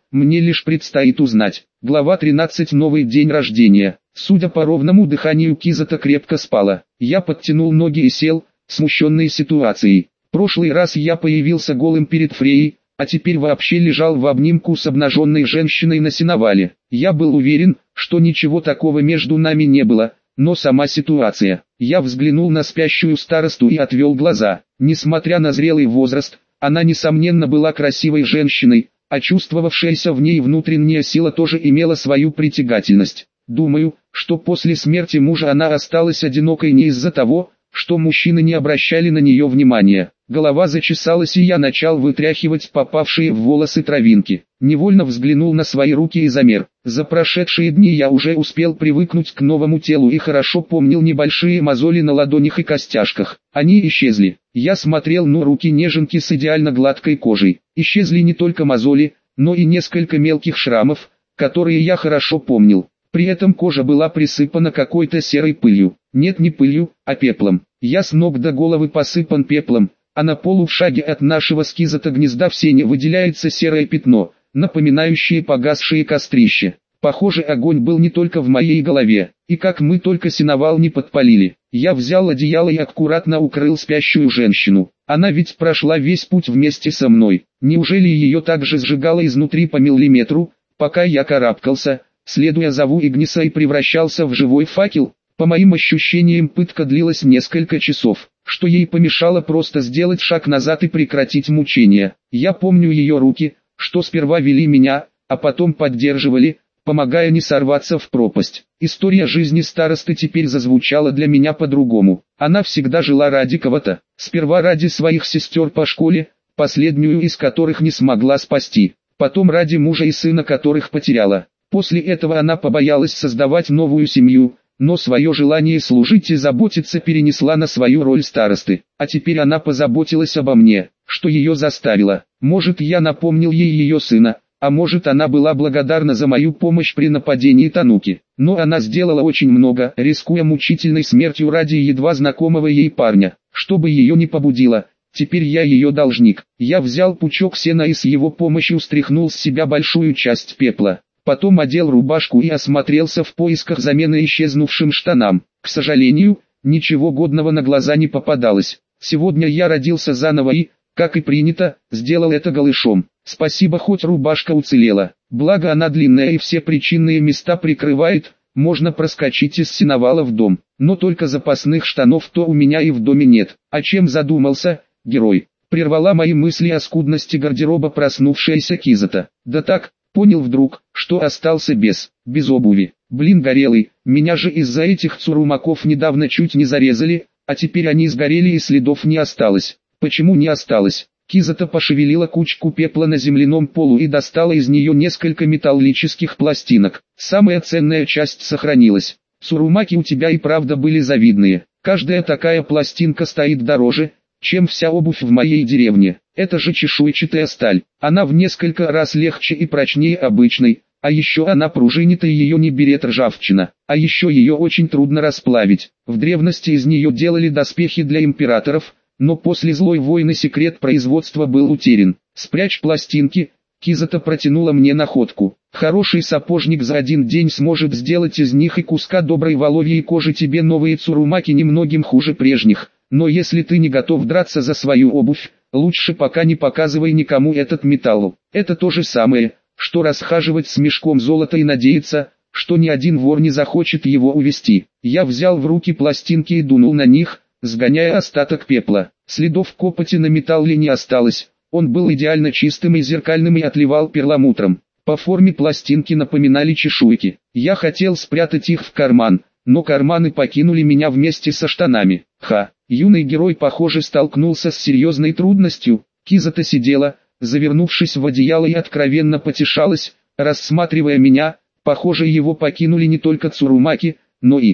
мне лишь предстоит узнать. Глава 13. Новый день рождения. Судя по ровному дыханию, Кизата крепко спала. Я подтянул ноги и сел, смущенный ситуацией. Прошлый раз я появился голым перед Фреей, а теперь вообще лежал в обнимку с обнаженной женщиной на сеновале. Я был уверен, что ничего такого между нами не было, но сама ситуация. Я взглянул на спящую старосту и отвел глаза. Несмотря на зрелый возраст, она несомненно была красивой женщиной, а чувствовавшаяся в ней внутренняя сила тоже имела свою притягательность. Думаю, что после смерти мужа она осталась одинокой не из-за того, что мужчины не обращали на нее внимания. Голова зачесалась, и я начал вытряхивать попавшие в волосы травинки. Невольно взглянул на свои руки и замер. За прошедшие дни я уже успел привыкнуть к новому телу и хорошо помнил небольшие мозоли на ладонях и костяшках. Они исчезли. Я смотрел на руки неженки с идеально гладкой кожей. Исчезли не только мозоли, но и несколько мелких шрамов, которые я хорошо помнил. При этом кожа была присыпана какой-то серой пылью. Нет, не пылью, а пеплом. Я с ног до головы посыпан пеплом, а на полу в шаге от нашего с Кизата гнезда в сене выделяется серое пятно, напоминающее погасшие кострища. Похоже, огонь был не только в моей голове, и как мы только сеновал не подпалили. Я взял одеяло и аккуратно укрыл спящую женщину. Она ведь прошла весь путь вместе со мной. Неужели ее также сжигало изнутри по миллиметру, пока я карабкался, следуя зову Игниса, и превращался в живой факел? По моим ощущениям, пытка длилась несколько часов, что ей помешало просто сделать шаг назад и прекратить мучения. Я помню ее руки, что сперва вели меня, а потом поддерживали, помогая не сорваться в пропасть. История жизни старосты теперь зазвучала для меня по-другому. Она всегда жила ради кого-то. Сперва ради своих сестер по школе, последнюю из которых не смогла спасти. Потом ради мужа и сына, которых потеряла. После этого она побоялась создавать новую семью, но свое желание служить и заботиться перенесла на свою роль старосты. А теперь она позаботилась обо мне, что ее заставило. Может, я напомнил ей ее сына, а может, она была благодарна за мою помощь при нападении Тануки. Но она сделала очень много, рискуя мучительной смертью ради едва знакомого ей парня. Чтобы ее не побудило, теперь я ее должник. Я взял пучок сена и с его помощью стряхнул с себя большую часть пепла. Потом одел рубашку и осмотрелся в поисках замены исчезнувшим штанам. К сожалению, ничего годного на глаза не попадалось. Сегодня я родился заново и, как и принято, сделал это голышом. Спасибо, хоть рубашка уцелела. Благо она длинная и все причинные места прикрывает, можно проскочить из сеновала в дом. Но только запасных штанов-то у меня и в доме нет. О чем задумался, герой? Прервала мои мысли о скудности гардероба проснувшаяся Кизата. Да так, понял вдруг, что остался без обуви. Блин, горелый, меня же из-за этих цурумаков недавно чуть не зарезали, а теперь они сгорели и следов не осталось. Почему не осталось? Кизата пошевелила кучку пепла на земляном полу и достала из нее несколько металлических пластинок. Самая ценная часть сохранилась. Цурумаки у тебя и правда были завидные. Каждая такая пластинка стоит дороже, чем вся обувь в моей деревне. Это же чешуйчатая сталь. Она в несколько раз легче и прочнее обычной, а еще она пружинит и ее не берет ржавчина. А еще ее очень трудно расплавить. В древности из нее делали доспехи для императоров, но после злой войны секрет производства был утерян. Спрячь пластинки. Кизата протянула мне находку. Хороший сапожник за один день сможет сделать из них и куска доброй воловьей кожи тебе новые цурумаки немногим хуже прежних. Но если ты не готов драться за свою обувь, лучше пока не показывай никому этот металл. Это то же самое, что расхаживать с мешком золота и надеяться, что ни один вор не захочет его увести. Я взял в руки пластинки и дунул на них, сгоняя остаток пепла. Следов копоти на металле не осталось, он был идеально чистым и зеркальным и отливал перламутром. По форме пластинки напоминали чешуйки. Я хотел спрятать их в карман, но карманы покинули меня вместе со штанами. Юный герой, похоже, столкнулся с серьезной трудностью. Кизата сидела, завернувшись в одеяло, и откровенно потешалась, рассматривая меня. Похоже, его покинули не только цурумаки, но и,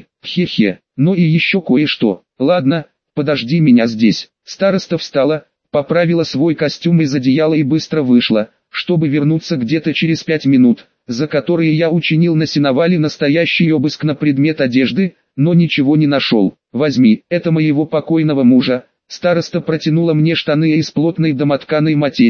но и еще кое-что. Ладно, подожди меня здесь. Староста встала, поправила свой костюм из одеяла и быстро вышла, чтобы вернуться где-то через 5 минут, за которые я учинил на сеновале настоящий обыск на предмет одежды, но ничего не нашел. Возьми, это моего покойного мужа. Староста протянула мне штаны из плотной домотканой материи,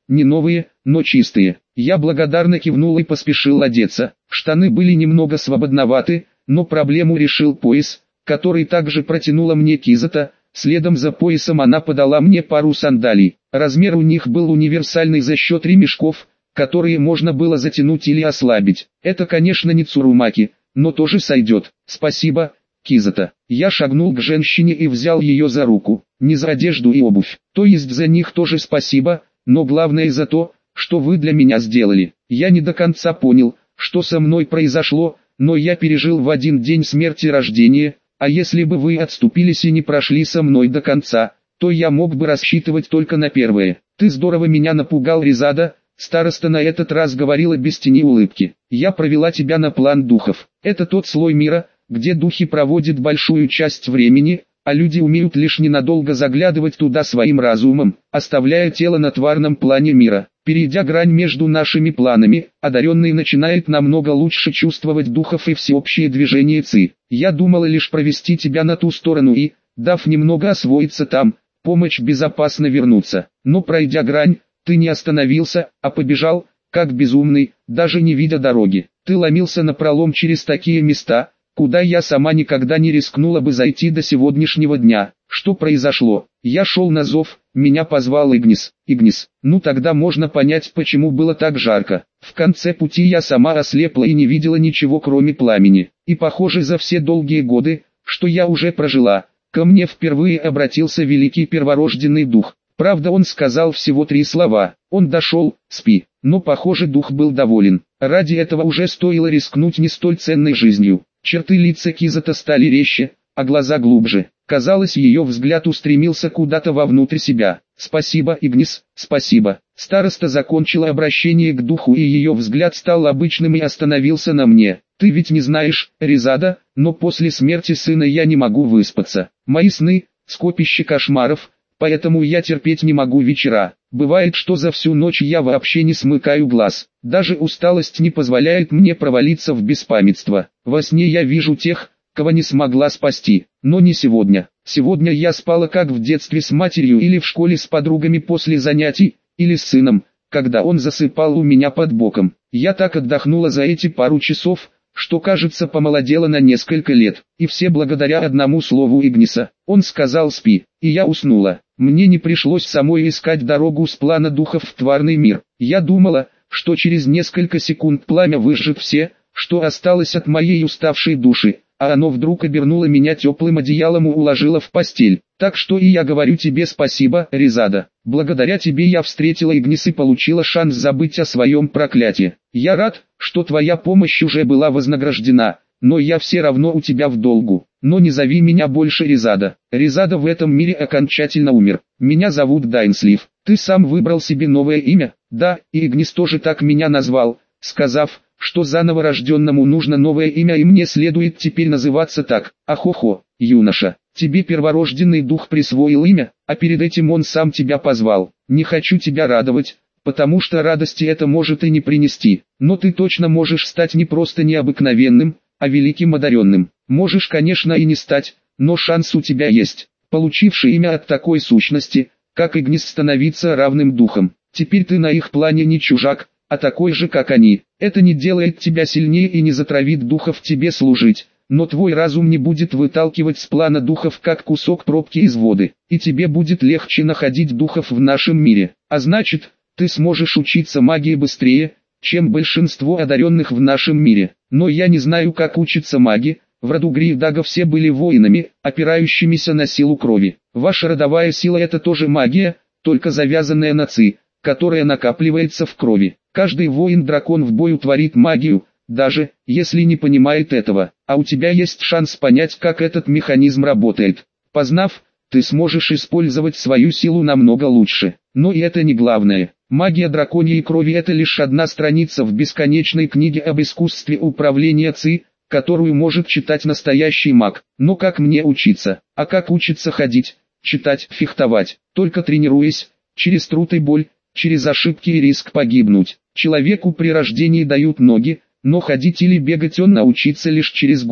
не новые, но чистые. Я благодарно кивнул и поспешил одеться. Штаны были немного свободноваты, но проблему решил пояс, который также протянула мне Кизата. Следом за поясом она подала мне пару сандалий. Размер у них был универсальный за счет ремешков, которые можно было затянуть или ослабить. Это, конечно, не цурумаки, но тоже сойдет. Спасибо, Кизата. Я шагнул к женщине и взял ее за руку. Не за одежду и обувь, то есть за них тоже спасибо, но главное за то, что вы для меня сделали. Я не до конца понял, что со мной произошло, но я пережил в один день смерти рождения, а если бы вы отступились и не прошли со мной до конца, то я мог бы рассчитывать только на первое. Ты здорово меня напугал, Резада. Староста на этот раз говорила без тени улыбки. Я провела тебя на план духов. Это тот слой мира, где духи проводят большую часть времени, а люди умеют лишь ненадолго заглядывать туда своим разумом, оставляя тело на тварном плане мира. Перейдя грань между нашими планами, одаренный начинает намного лучше чувствовать духов и всеобщее движение ци. Я думала лишь провести тебя на ту сторону и, дав немного освоиться там, помочь безопасно вернуться. Но пройдя грань, ты не остановился, а побежал, как безумный, даже не видя дороги. Ты ломился напролом через такие места, куда я сама никогда не рискнула бы зайти до сегодняшнего дня. Что произошло? Я шел на зов, меня позвал Игнис. Игнис, ну тогда можно понять, почему было так жарко. В конце пути я сама ослепла и не видела ничего кроме пламени. И похоже, за все долгие годы, что я уже прожила, ко мне впервые обратился великий перворожденный дух. Правда, он сказал всего 3 слова. Он дошел, спи. Но похоже, дух был доволен. Ради этого уже стоило рискнуть не столь ценной жизнью. Черты лица Кизата стали резче, а глаза глубже. Казалось, ее взгляд устремился куда-то вовнутрь себя. «Спасибо, Игнис, спасибо». Староста закончила обращение к духу, и ее взгляд стал обычным и остановился на мне. «Ты ведь не знаешь, Резада, но после смерти сына я не могу выспаться. Мои сны – скопище кошмаров, поэтому я терпеть не могу вечера. Бывает, что за всю ночь я вообще не смыкаю глаз. Даже усталость не позволяет мне провалиться в беспамятство. Во сне я вижу тех, кого не смогла спасти. Но не сегодня. Сегодня я спала как в детстве с матерью или в школе с подругами после занятий, или с сыном, когда он засыпал у меня под боком. Я так отдохнула за эти пару часов, что, кажется, помолодела на несколько лет. И все благодаря одному слову Игниса. Он сказал «спи», и я уснула. Мне не пришлось самой искать дорогу с плана духов в тварный мир. Я думала, что через несколько секунд пламя выжжет все, что осталось от моей уставшей души, а оно вдруг обернуло меня теплым одеялом и уложило в постель. Так что и я говорю тебе спасибо, Резада. Благодаря тебе я встретила Игнис и получила шанс забыть о своем проклятии. Я рад, что твоя помощь уже была вознаграждена, но я все равно у тебя в долгу. Но не зови меня больше Резада. Резада в этом мире окончательно умер. Меня зовут Дайнслив. Ты сам выбрал себе новое имя? Да, и Игнис тоже так меня назвал, сказав, что заново рожденному нужно новое имя и мне следует теперь называться так. Ахохо, юноша, тебе перворожденный дух присвоил имя, а перед этим он сам тебя позвал. Не хочу тебя радовать, потому что радости это может и не принести, но ты точно можешь стать не просто необыкновенным, а великим одаренным. Можешь, конечно, и не стать, но шанс у тебя есть, получивший имя от такой сущности, как Игнис, становиться равным духом. Теперь ты на их плане не чужак, а такой же, как они. Это не делает тебя сильнее и не затравит духов тебе служить, но твой разум не будет выталкивать с плана духов как кусок пробки из воды, и тебе будет легче находить духов в нашем мире. А значит, ты сможешь учиться магии быстрее, чем большинство одаренных в нашем мире. Но я не знаю, как учатся маги. В роду Гриидага все были воинами, опирающимися на силу крови. Ваша родовая сила — это тоже магия, только завязанная на ци, которая накапливается в крови. Каждый воин-дракон в бою творит магию, даже если не понимает этого. А у тебя есть шанс понять, как этот механизм работает. Познав, ты сможешь использовать свою силу намного лучше. Но и это не главное. Магия драконьей крови — это лишь одна страница в бесконечной книге об искусстве управления ци, которую может читать настоящий маг. Но как мне учиться? А как учиться ходить, читать, фехтовать? Только тренируясь, через труд и боль, через ошибки и риск погибнуть. Человеку при рождении дают ноги, но ходить или бегать он научится лишь через годы.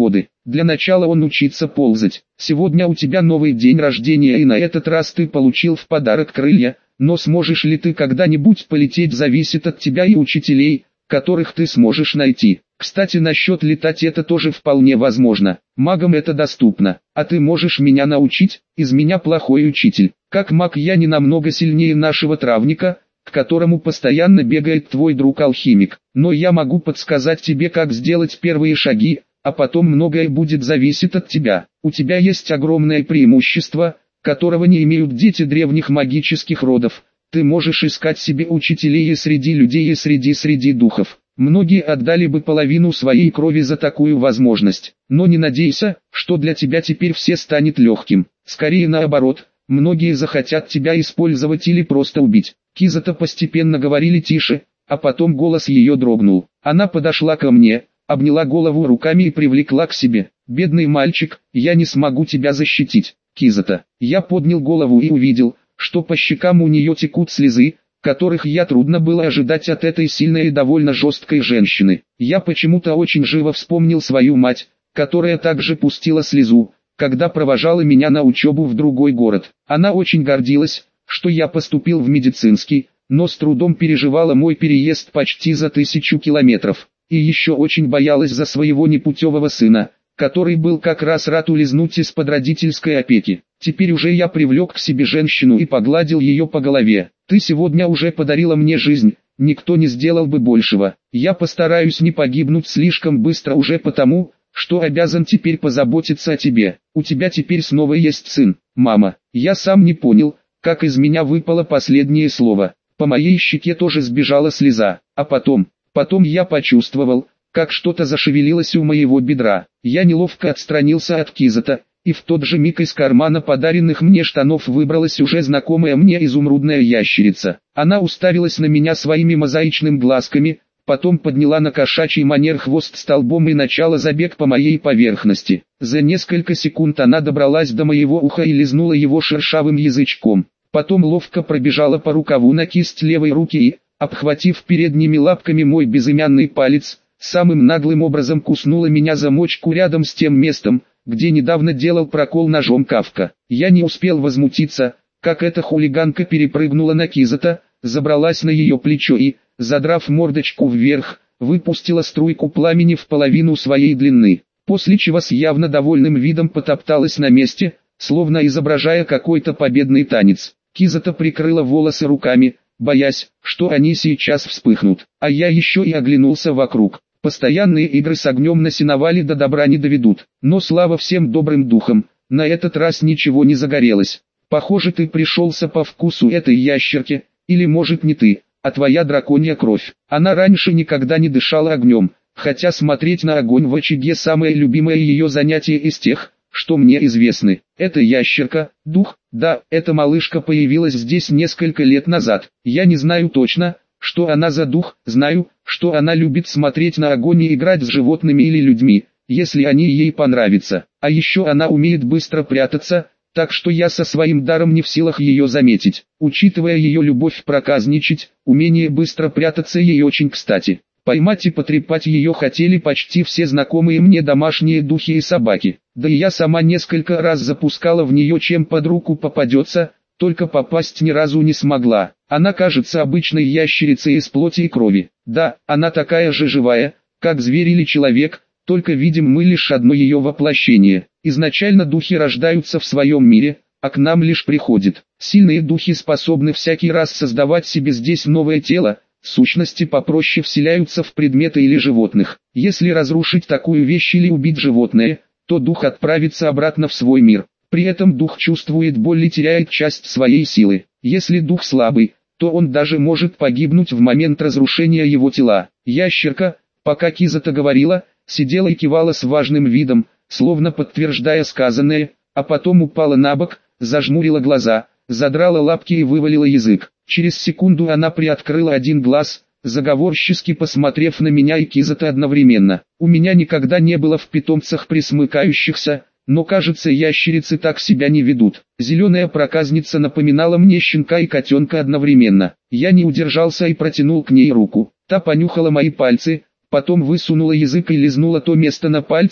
Для начала он учится ползать. Сегодня у тебя новый день рождения, и на этот раз ты получил в подарок крылья, но сможешь ли ты когда-нибудь полететь, зависит от тебя и учителей, которых ты сможешь найти. Кстати, насчет летать это тоже вполне возможно. Магам это доступно. А ты можешь меня научить? Из меня плохой учитель. Как маг я не намного сильнее нашего травника, к которому постоянно бегает твой друг-алхимик. Но я могу подсказать тебе, как сделать первые шаги, а потом многое будет зависеть от тебя. У тебя есть огромное преимущество, которого не имеют дети древних магических родов. Ты можешь искать себе учителей и среди людей, и среди духов. Многие отдали бы половину своей крови за такую возможность. Но не надейся, что для тебя теперь все станет легким. Скорее наоборот, многие захотят тебя использовать или просто убить. Кизата постепенно говорили тише, а потом голос ее дрогнул. Она подошла ко мне, обняла голову руками и привлекла к себе. «Бедный мальчик, я не смогу тебя защитить, Кизата». Я поднял голову и увидел, что по щекам у нее текут слезы, которых трудно было ожидать от этой сильной и довольно жесткой женщины. Я почему-то очень живо вспомнил свою мать, которая также пустила слезу, когда провожала меня на учебу в другой город. Она очень гордилась, что я поступил в медицинский, но с трудом переживала мой переезд почти за 1000 километров. И еще очень боялась за своего непутевого сына, который был как раз рад улизнуть из-под родительской опеки. Теперь уже я привлек к себе женщину и погладил ее по голове. «Ты сегодня уже подарила мне жизнь, никто не сделал бы большего. Я постараюсь не погибнуть слишком быстро уже потому, что обязан теперь позаботиться о тебе. У тебя теперь снова есть сын, мама». Я сам не понял, как из меня выпало последнее слово. По моей щеке тоже сбежала слеза, а потом я почувствовал, как что-то зашевелилось у моего бедра. Я неловко отстранился от Кизата, и в тот же миг из кармана подаренных мне штанов выбралась уже знакомая мне изумрудная ящерица. Она уставилась на меня своими мозаичными глазками, потом подняла на кошачий манер хвост столбом и начала забег по моей поверхности. За несколько секунд она добралась до моего уха и лизнула его шершавым язычком. Потом ловко пробежала по рукаву на кисть левой руки и, обхватив передними лапками мой безымянный палец, самым наглым образом куснула меня за мочку рядом с тем местом, где недавно делал прокол ножом Кавка. Я не успел возмутиться, как эта хулиганка перепрыгнула на Кизата, забралась на ее плечо и, задрав мордочку вверх, выпустила струйку пламени в половину своей длины, после чего с явно довольным видом потопталась на месте, словно изображая какой-то победный танец. Кизата прикрыла волосы руками, боясь, что они сейчас вспыхнут, а я еще и оглянулся вокруг. Постоянные игры с огнем на сеновале до добра не доведут, но слава всем добрым духам, на этот раз ничего не загорелось. Похоже, ты пришелся по вкусу этой ящерки, или может не ты, а твоя драконья кровь. Она раньше никогда не дышала огнем, хотя смотреть на огонь в очаге самое любимое ее занятие из тех, что мне известны. Эта ящерка, дух, да, эта малышка появилась здесь несколько лет назад. Я не знаю точно, что она за дух, знаю, что она любит смотреть на огонь и играть с животными или людьми, если они ей понравятся. А еще она умеет быстро прятаться, так что я со своим даром не в силах ее заметить. Учитывая ее любовь проказничать, умение быстро прятаться ей очень кстати. Поймать и потрепать ее хотели почти все знакомые мне домашние духи и собаки. Да и я сама несколько раз запускала в нее чем под руку попадется, только попасть ни разу не смогла. Она кажется обычной ящерицей из плоти и крови. Да, она такая же живая, как зверь или человек, только видим мы лишь одно ее воплощение. Изначально духи рождаются в своем мире, а к нам лишь приходят. Сильные духи способны всякий раз создавать себе здесь новое тело, сущности попроще вселяются в предметы или животных. Если разрушить такую вещь или убить животное, то дух отправится обратно в свой мир. При этом дух чувствует боль и теряет часть своей силы. Если дух слабый, то он даже может погибнуть в момент разрушения его тела. Ящерка, пока Кизата говорила, сидела и кивала с важным видом, словно подтверждая сказанное, а потом упала на бок, зажмурила глаза, задрала лапки и вывалила язык. Через секунду она приоткрыла один глаз, заговорчески посмотрев на меня и Кизата одновременно. У меня никогда не было в питомцах присмыкающихся, но кажется, ящерицы так себя не ведут. Зеленая проказница напоминала мне щенка и котенка одновременно. Я не удержался и протянул к ней руку. Та понюхала мои пальцы, потом высунула язык и лизнула то место на пальце,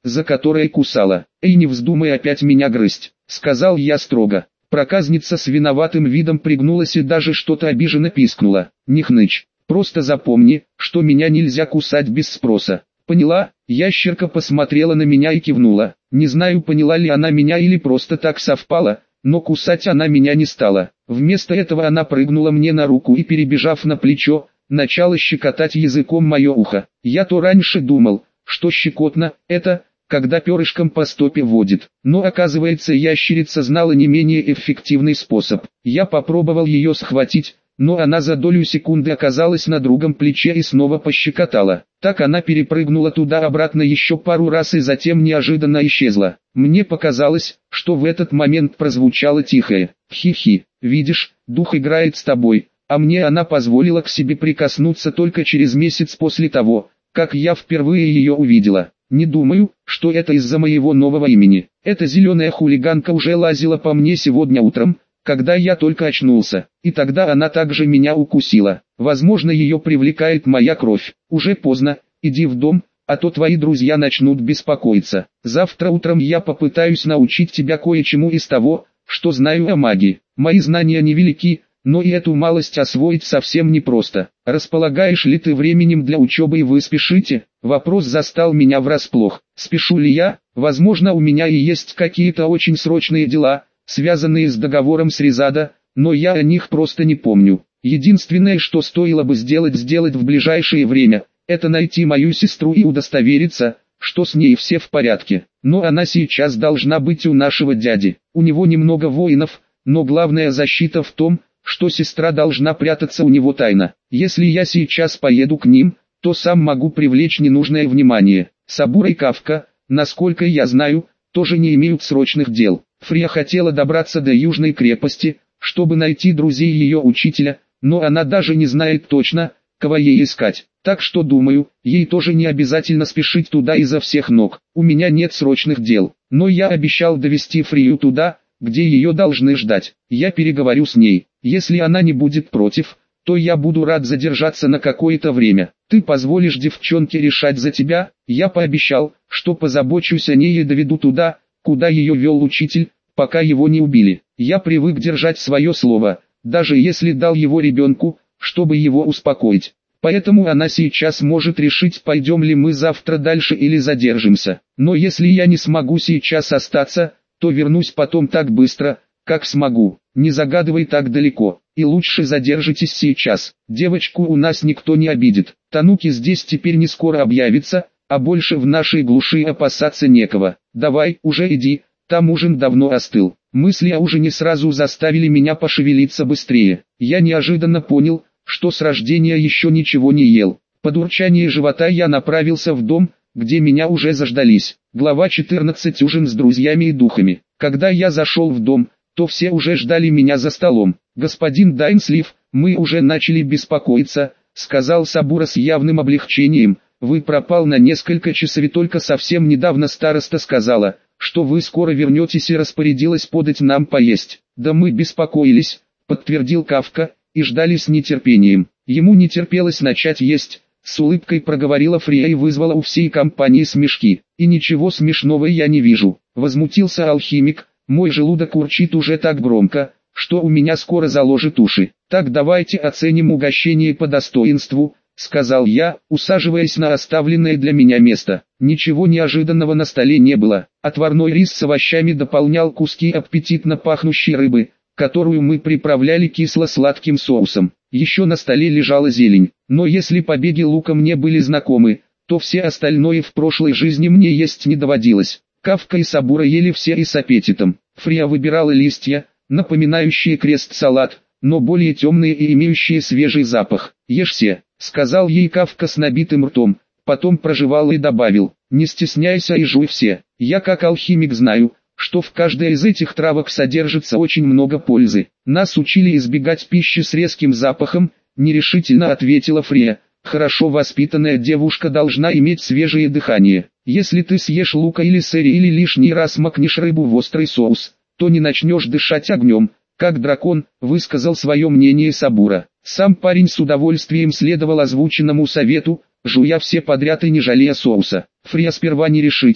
за которое кусала. «Эй, не вздумай опять меня грызть», — сказал я строго. Проказница с виноватым видом пригнулась и даже что-то обиженно пискнула. «Не хнычь, просто запомни, что меня нельзя кусать без спроса». «Поняла?» Ящерка посмотрела на меня и кивнула. Не знаю, поняла ли она меня или просто так совпало, но кусать она меня не стала. Вместо этого она прыгнула мне на руку и, перебежав на плечо, начала щекотать языком мое ухо. Я то раньше думал, что щекотно — это, когда перышком по стопе водит. Но оказывается, ящерица знала не менее эффективный способ. Я попробовал ее схватить, но она за долю секунды оказалась на другом плече и снова пощекотала. Так она перепрыгнула туда-обратно еще пару раз и затем неожиданно исчезла. Мне показалось, что в этот момент прозвучало тихое «Хи-хи, видишь, дух играет с тобой», а мне она позволила к себе прикоснуться только через месяц после того, как я впервые ее увидела. Не думаю, что это из-за моего нового имени. Эта зеленая хулиганка уже лазила по мне сегодня утром, когда я только очнулся, и тогда она также меня укусила. Возможно, ее привлекает моя кровь. Уже поздно, иди в дом, а то твои друзья начнут беспокоиться. Завтра утром я попытаюсь научить тебя кое-чему из того, что знаю о магии. Мои знания невелики, но и эту малость освоить совсем непросто. Располагаешь ли ты временем для учебы и вы спешите? Вопрос застал меня врасплох. Спешу ли я? Возможно, у меня и есть какие-то очень срочные дела, связанные с договором с Резада, но я о них просто не помню. Единственное, что стоило бы сделать в ближайшее время, это найти мою сестру и удостовериться, что с ней все в порядке. Но она сейчас должна быть у нашего дяди. У него немного воинов, но главная защита в том, что сестра должна прятаться у него тайно. Если я сейчас поеду к ним, то сам могу привлечь ненужное внимание. Сабура и Кафка, насколько я знаю, тоже не имеют срочных дел. Фрия хотела добраться до Южной крепости, чтобы найти друзей ее учителя, но она даже не знает точно, кого ей искать. Так что думаю, ей тоже не обязательно спешить туда изо всех ног. У меня нет срочных дел, но я обещал довести Фрию туда, где ее должны ждать. Я переговорю с ней. Если она не будет против, то я буду рад задержаться на какое-то время. Ты позволишь девчонке решать за тебя? Я пообещал, что позабочусь о ней и доведу туда, куда ее вел учитель, пока его не убили. Я привык держать свое слово, даже если дал его ребенку, чтобы его успокоить. Поэтому она сейчас может решить, пойдем ли мы завтра дальше или задержимся. Но если я не смогу сейчас остаться, то вернусь потом так быстро, как смогу. Не загадывай так далеко, и лучше задержитесь сейчас. Девочку у нас никто не обидит. Тануки здесь теперь не скоро объявится, а больше в нашей глуши опасаться некого. Давай, уже иди, там ужин давно остыл. Мысли о ужине сразу заставили меня пошевелиться быстрее. Я неожиданно понял, что с рождения еще ничего не ел. Под урчание живота я направился в дом, где меня уже заждались. Глава 14. Ужин с друзьями и духами. Когда я зашел в дом, то все уже ждали меня за столом. «Господин Дайнслив, мы уже начали беспокоиться», — сказал Сабура с явным облегчением. «Вы пропал на несколько часов и только совсем недавно староста сказала, что вы скоро вернетесь и распорядилась подать нам поесть». «Да мы беспокоились», — подтвердил Кафка, — «и ждали с нетерпением». Ему не терпелось начать есть. С улыбкой проговорила Фрия и вызвала у всей компании смешки. «И ничего смешного я не вижу», — возмутился алхимик. «Мой желудок урчит уже так громко, что у меня скоро заложит уши». «Так давайте оценим угощение по достоинству», — сказал я, усаживаясь на оставленное для меня место. Ничего неожиданного на столе не было. Отварной рис с овощами дополнял куски аппетитно пахнущей рыбы, которую мы приправляли кисло-сладким соусом. Еще на столе лежала зелень. Но если побеги лука мне были знакомы, то все остальное в прошлой жизни мне есть не доводилось. Кафка и Сабура ели все и с аппетитом. Фрия выбирала листья, напоминающие крест-салат, но более темные и имеющие свежий запах. «Ешь все», — сказал ей Кафка с набитым ртом, потом прожевал и добавил: «Не стесняйся и жуй все. Я как алхимик знаю, что в каждой из этих травок содержится очень много пользы. Нас учили избегать пищи с резким запахом», — нерешительно ответила Фрия. «Хорошо воспитанная девушка должна иметь свежее дыхание. Если ты съешь лука или сэри или лишний раз макнешь рыбу в острый соус, то не начнешь дышать огнем, как дракон», — высказал свое мнение Сабура. Сам парень с удовольствием следовал озвученному совету, жуя все подряд и не жалея соуса. Фрия сперва нерешительно,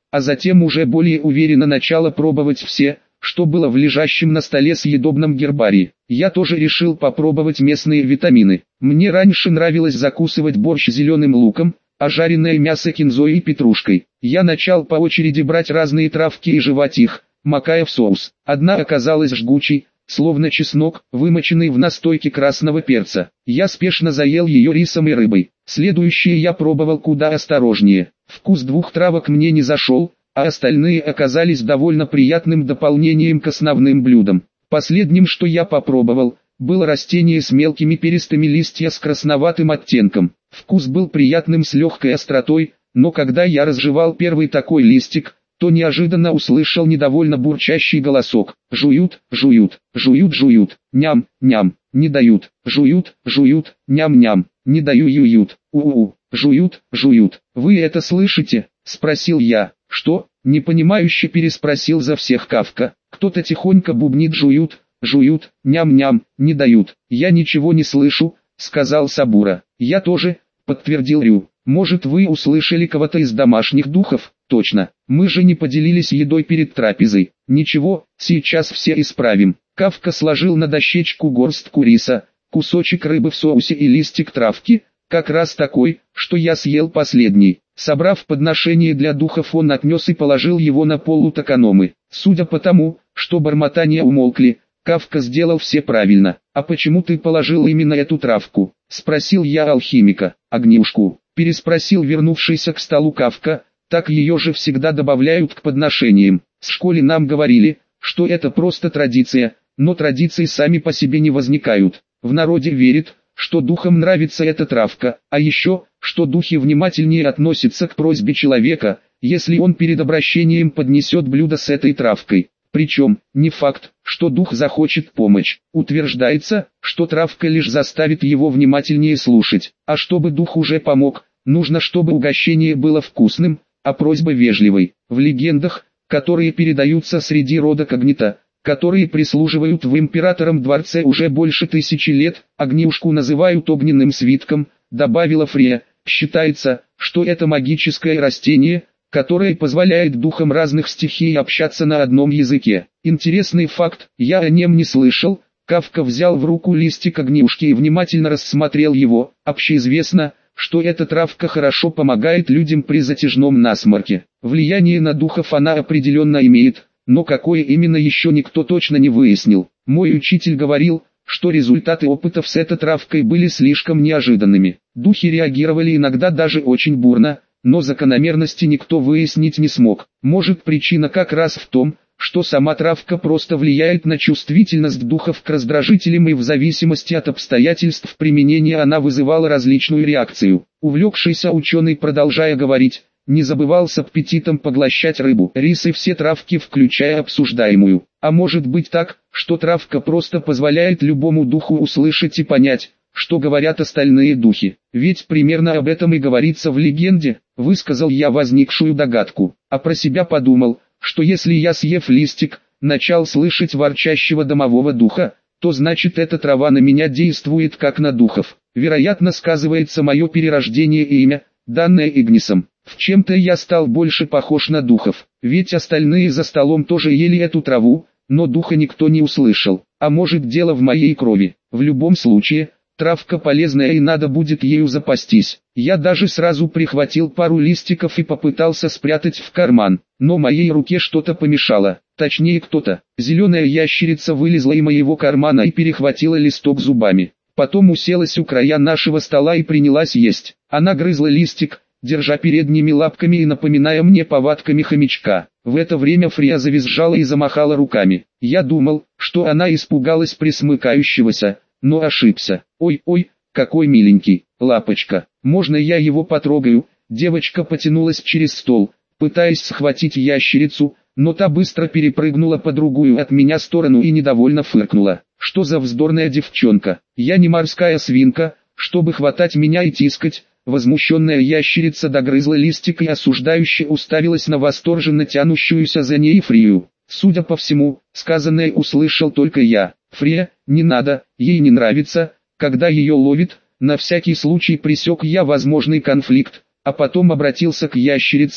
а затем уже более уверенно начала пробовать все, что было в лежащем на столе съедобном гербарии. Я тоже решил попробовать местные витамины. Мне раньше нравилось закусывать борщ зеленым луком, а жареное мясо кинзой и петрушкой. Я начал по очереди брать разные травки и жевать их, макая в соус. Одна оказалась жгучей, словно чеснок, вымоченный в настойке красного перца. Я спешно заел ее рисом и рыбой. Следующие я пробовал куда осторожнее. Вкус двух травок мне не зашел, а остальные оказались довольно приятным дополнением к основным блюдам. Последним, что я попробовал, было растение с мелкими перистыми листьями с красноватым оттенком. Вкус был приятным с легкой остротой, но когда я разжевал первый такой листик, то неожиданно услышал недовольно бурчащий голосок. Жуют, жуют, жуют, жуют, ням, ням, не дают, жуют, жуют, ням-ням, не даю юют, у-у, жуют, жуют. Вы это слышите? Спросил я. Что? Непонимающе переспросил за всех Кафка. Кто-то тихонько бубнит жуют, жуют, ням-ням, не дают. Я ничего не слышу, сказал Сабура. Я тоже, подтвердил Рю. Может, вы услышали кого-то из домашних духов? Точно, мы же не поделились едой перед трапезой. Ничего, сейчас все исправим. Кафка сложил на дощечку горстку риса, кусочек рыбы в соусе и листик травки, как раз такой, что я съел последний. Собрав подношение для духов, он отнес и положил его на пол у токаномы. Судя по тому, что бормотания умолкли, Кафка сделал все правильно. «А почему ты положил именно эту травку?» – спросил я алхимика. «Огнюшку», – переспросил вернувшийся к столу Кафка. «Так ее же всегда добавляют к подношениям. В школе нам говорили, что это просто традиция, но традиции сами по себе не возникают. В народе верят, что духам нравится эта травка, а еще, что духи внимательнее относятся к просьбе человека, если он перед обращением поднесет блюдо с этой травкой. Причем, не факт, что дух захочет помочь. Утверждается, что травка лишь заставит его внимательнее слушать, а чтобы дух уже помог, нужно, чтобы угощение было вкусным, а просьба вежливой. В легендах, которые передаются среди рода Когнита, которые прислуживают в императором дворце уже больше 1000 лет, огнюшку называют огненным свитком, добавила Фрея. Считается, что это магическое растение, которое позволяет духам разных стихий общаться на одном языке. Интересный факт, я о нем не слышал. Кафка взял в руку листик огнюшки и внимательно рассмотрел его. Общеизвестно, что эта травка хорошо помогает людям при затяжном насморке. Влияние на духов она определенно имеет, но какое именно еще никто точно не выяснил. Мой учитель говорил, что результаты опытов с этой травкой были слишком неожиданными. Духи реагировали иногда даже очень бурно, но закономерности никто выяснить не смог. Может, причина как раз в том, что сама травка просто влияет на чувствительность духов к раздражителям, и в зависимости от обстоятельств применения она вызывала различную реакцию. Увлекшийся ученый, продолжая говорить, не забывал с аппетитом поглощать рыбу, рис и все травки, включая обсуждаемую. А может быть так, что травка просто позволяет любому духу услышать и понять, что говорят остальные духи. Ведь примерно об этом и говорится в легенде, высказал я возникшую догадку, а про себя подумал, что если я, съев листик, начал слышать ворчащего домового духа, то значит эта трава на меня действует как на духов. Вероятно, сказывается мое перерождение и имя, данное Игнисом. В чем-то я стал больше похож на духов, ведь остальные за столом тоже ели эту траву, но духа никто не услышал. А может, дело в моей крови. В любом случае, травка полезная и надо будет ею запастись. Я даже сразу прихватил пару листиков и попытался спрятать в карман, но моей руке что-то помешало. Точнее, кто-то. Зеленая ящерица вылезла из моего кармана и перехватила листок зубами. Потом уселась у края нашего стола и принялась есть. Она грызла листик, держа передними лапками и напоминая мне повадками хомячка. В это время Фрея завизжала и замахала руками. Я думал, что она испугалась присмыкающегося, но ошибся. «Ой-ой, какой миленький, лапочка, можно я его потрогаю?» Девочка потянулась через стол, пытаясь схватить ящерицу, но та быстро перепрыгнула по другую от меня сторону и недовольно фыркнула. «Что за вздорная девчонка? Я не морская свинка, чтобы хватать меня и тискать». Возмущенная ящерица догрызла листик и осуждающе уставилась на восторженно тянущуюся за ней Фрию. Судя по всему, сказанное услышал только я. «Фрея, не надо, ей не нравится, когда ее ловит», на всякий случай пресек я возможный конфликт, а потом обратился к ящерице,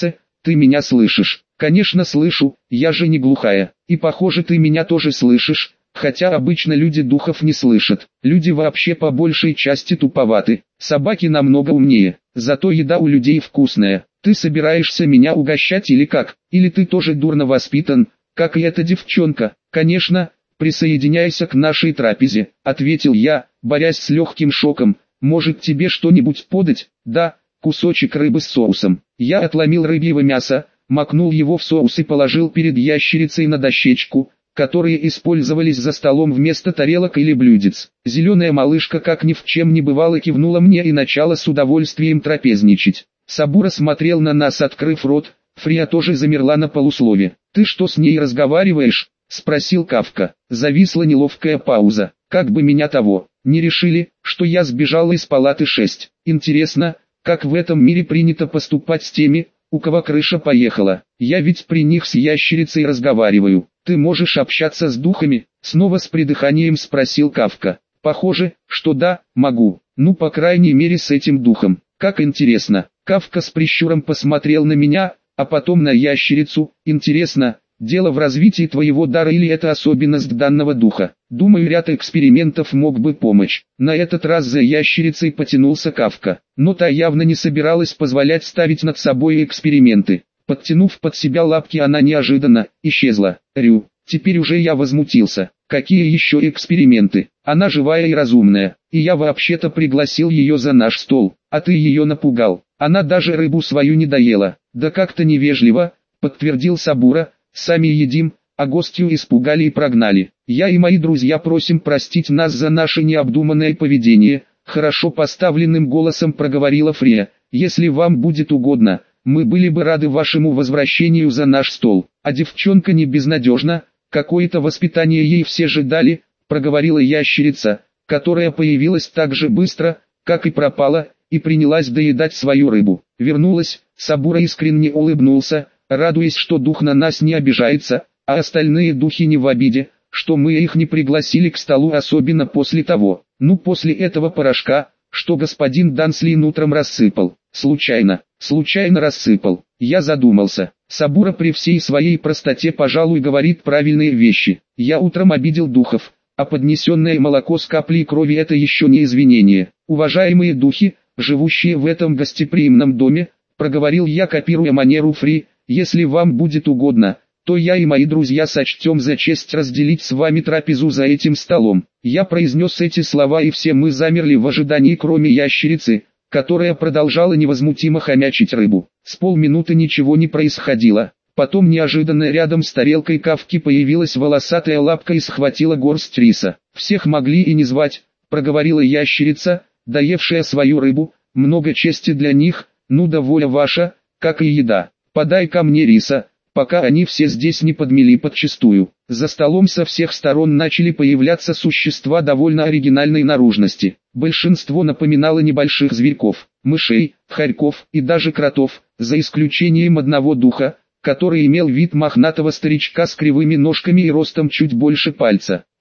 ты меня слышишь? Конечно слышу, я же не глухая. И похоже ты меня тоже слышишь, хотя обычно люди духов не слышат. Люди вообще по большей части туповаты, собаки намного умнее, зато еда у людей вкусная. Ты собираешься меня угощать или как? Или ты тоже дурно воспитан, как и эта девчонка? Конечно, присоединяйся к нашей трапезе, ответил я, борясь с легким шоком. Может тебе что-нибудь подать? Да, кусочек рыбы с соусом. Я отломил рыбьего мяса, макнул его в соус и положил перед ящерицей на дощечку, которые использовались за столом вместо тарелок или блюдец. Зеленая малышка как ни в чем не бывало кивнула мне и начала с удовольствием трапезничать. Сабура смотрел на нас, открыв рот, Фрия тоже замерла на полуслове. «Ты что с ней разговариваешь?» — спросил Кафка. Зависла неловкая пауза. «Как бы меня того не решили, что я сбежала из палаты 6. Интересно, как в этом мире принято поступать с теми, у кого крыша поехала? Я ведь при них с ящерицей разговариваю. Ты можешь общаться с духами?» Снова с придыханием спросил Кафка. «Похоже, что да, могу. Ну, по крайней мере с этим духом. Как интересно». Кафка с прищуром посмотрел на меня, а потом на ящерицу. «Интересно, дело в развитии твоего дара или это особенность данного духа? Думаю, ряд экспериментов мог бы помочь». На этот раз за ящерицей потянулся Кафка, но та явно не собиралась позволять ставить над собой эксперименты. Подтянув под себя лапки, она неожиданно исчезла. «Рю». Теперь уже я возмутился. «Какие еще эксперименты? Она живая и разумная, и я вообще-то пригласил ее за наш стол, а ты ее напугал. Она даже рыбу свою не доела». «Да как-то невежливо», — подтвердил Сабура, «сами едим, а гостью испугали и прогнали. Я и мои друзья просим простить нас за наше необдуманное поведение», — хорошо поставленным голосом проговорила Фрия. «Если вам будет угодно, мы были бы рады вашему возвращению за наш стол». «А девчонка не безнадежна, какое-то воспитание ей все же дали», — проговорила ящерица, которая появилась так же быстро, как и пропала, и принялась доедать свою рыбу. Вернулась, Сабура искренне улыбнулся, радуясь, что дух на нас не обижается, а остальные духи не в обиде, что мы их не пригласили к столу, особенно после того. После этого порошка, что господин Данслин утром рассыпал. Случайно рассыпал. Я задумался. Сабура при всей своей простоте, пожалуй, говорит правильные вещи. Я утром обидел духов, а поднесенное молоко с каплей крови — это еще не извинение. Уважаемые духи, живущие в этом гостеприимном доме, проговорил я, копируя манеру Фри, если вам будет угодно, то я и мои друзья сочтем за честь разделить с вами трапезу за этим столом. Я произнес эти слова, и все мы замерли в ожидании, кроме ящерицы, которая продолжала невозмутимо хомячить рыбу. С полминуты ничего не происходило. Потом неожиданно рядом с тарелкой Кафки появилась волосатая лапка и схватила горсть риса. «Всех могли и не звать», — проговорила ящерица, доевшая свою рыбу. «Много чести для них, ну да воля ваша, как и еда. Подай ко мне риса, пока они все здесь не подмели подчистую». За столом со всех сторон начали появляться существа довольно оригинальной наружности. Большинство напоминало небольших зверьков, мышей, хорьков и даже кротов, за исключением одного духа, который имел вид мохнатого старичка с кривыми ножками и ростом чуть больше пальца.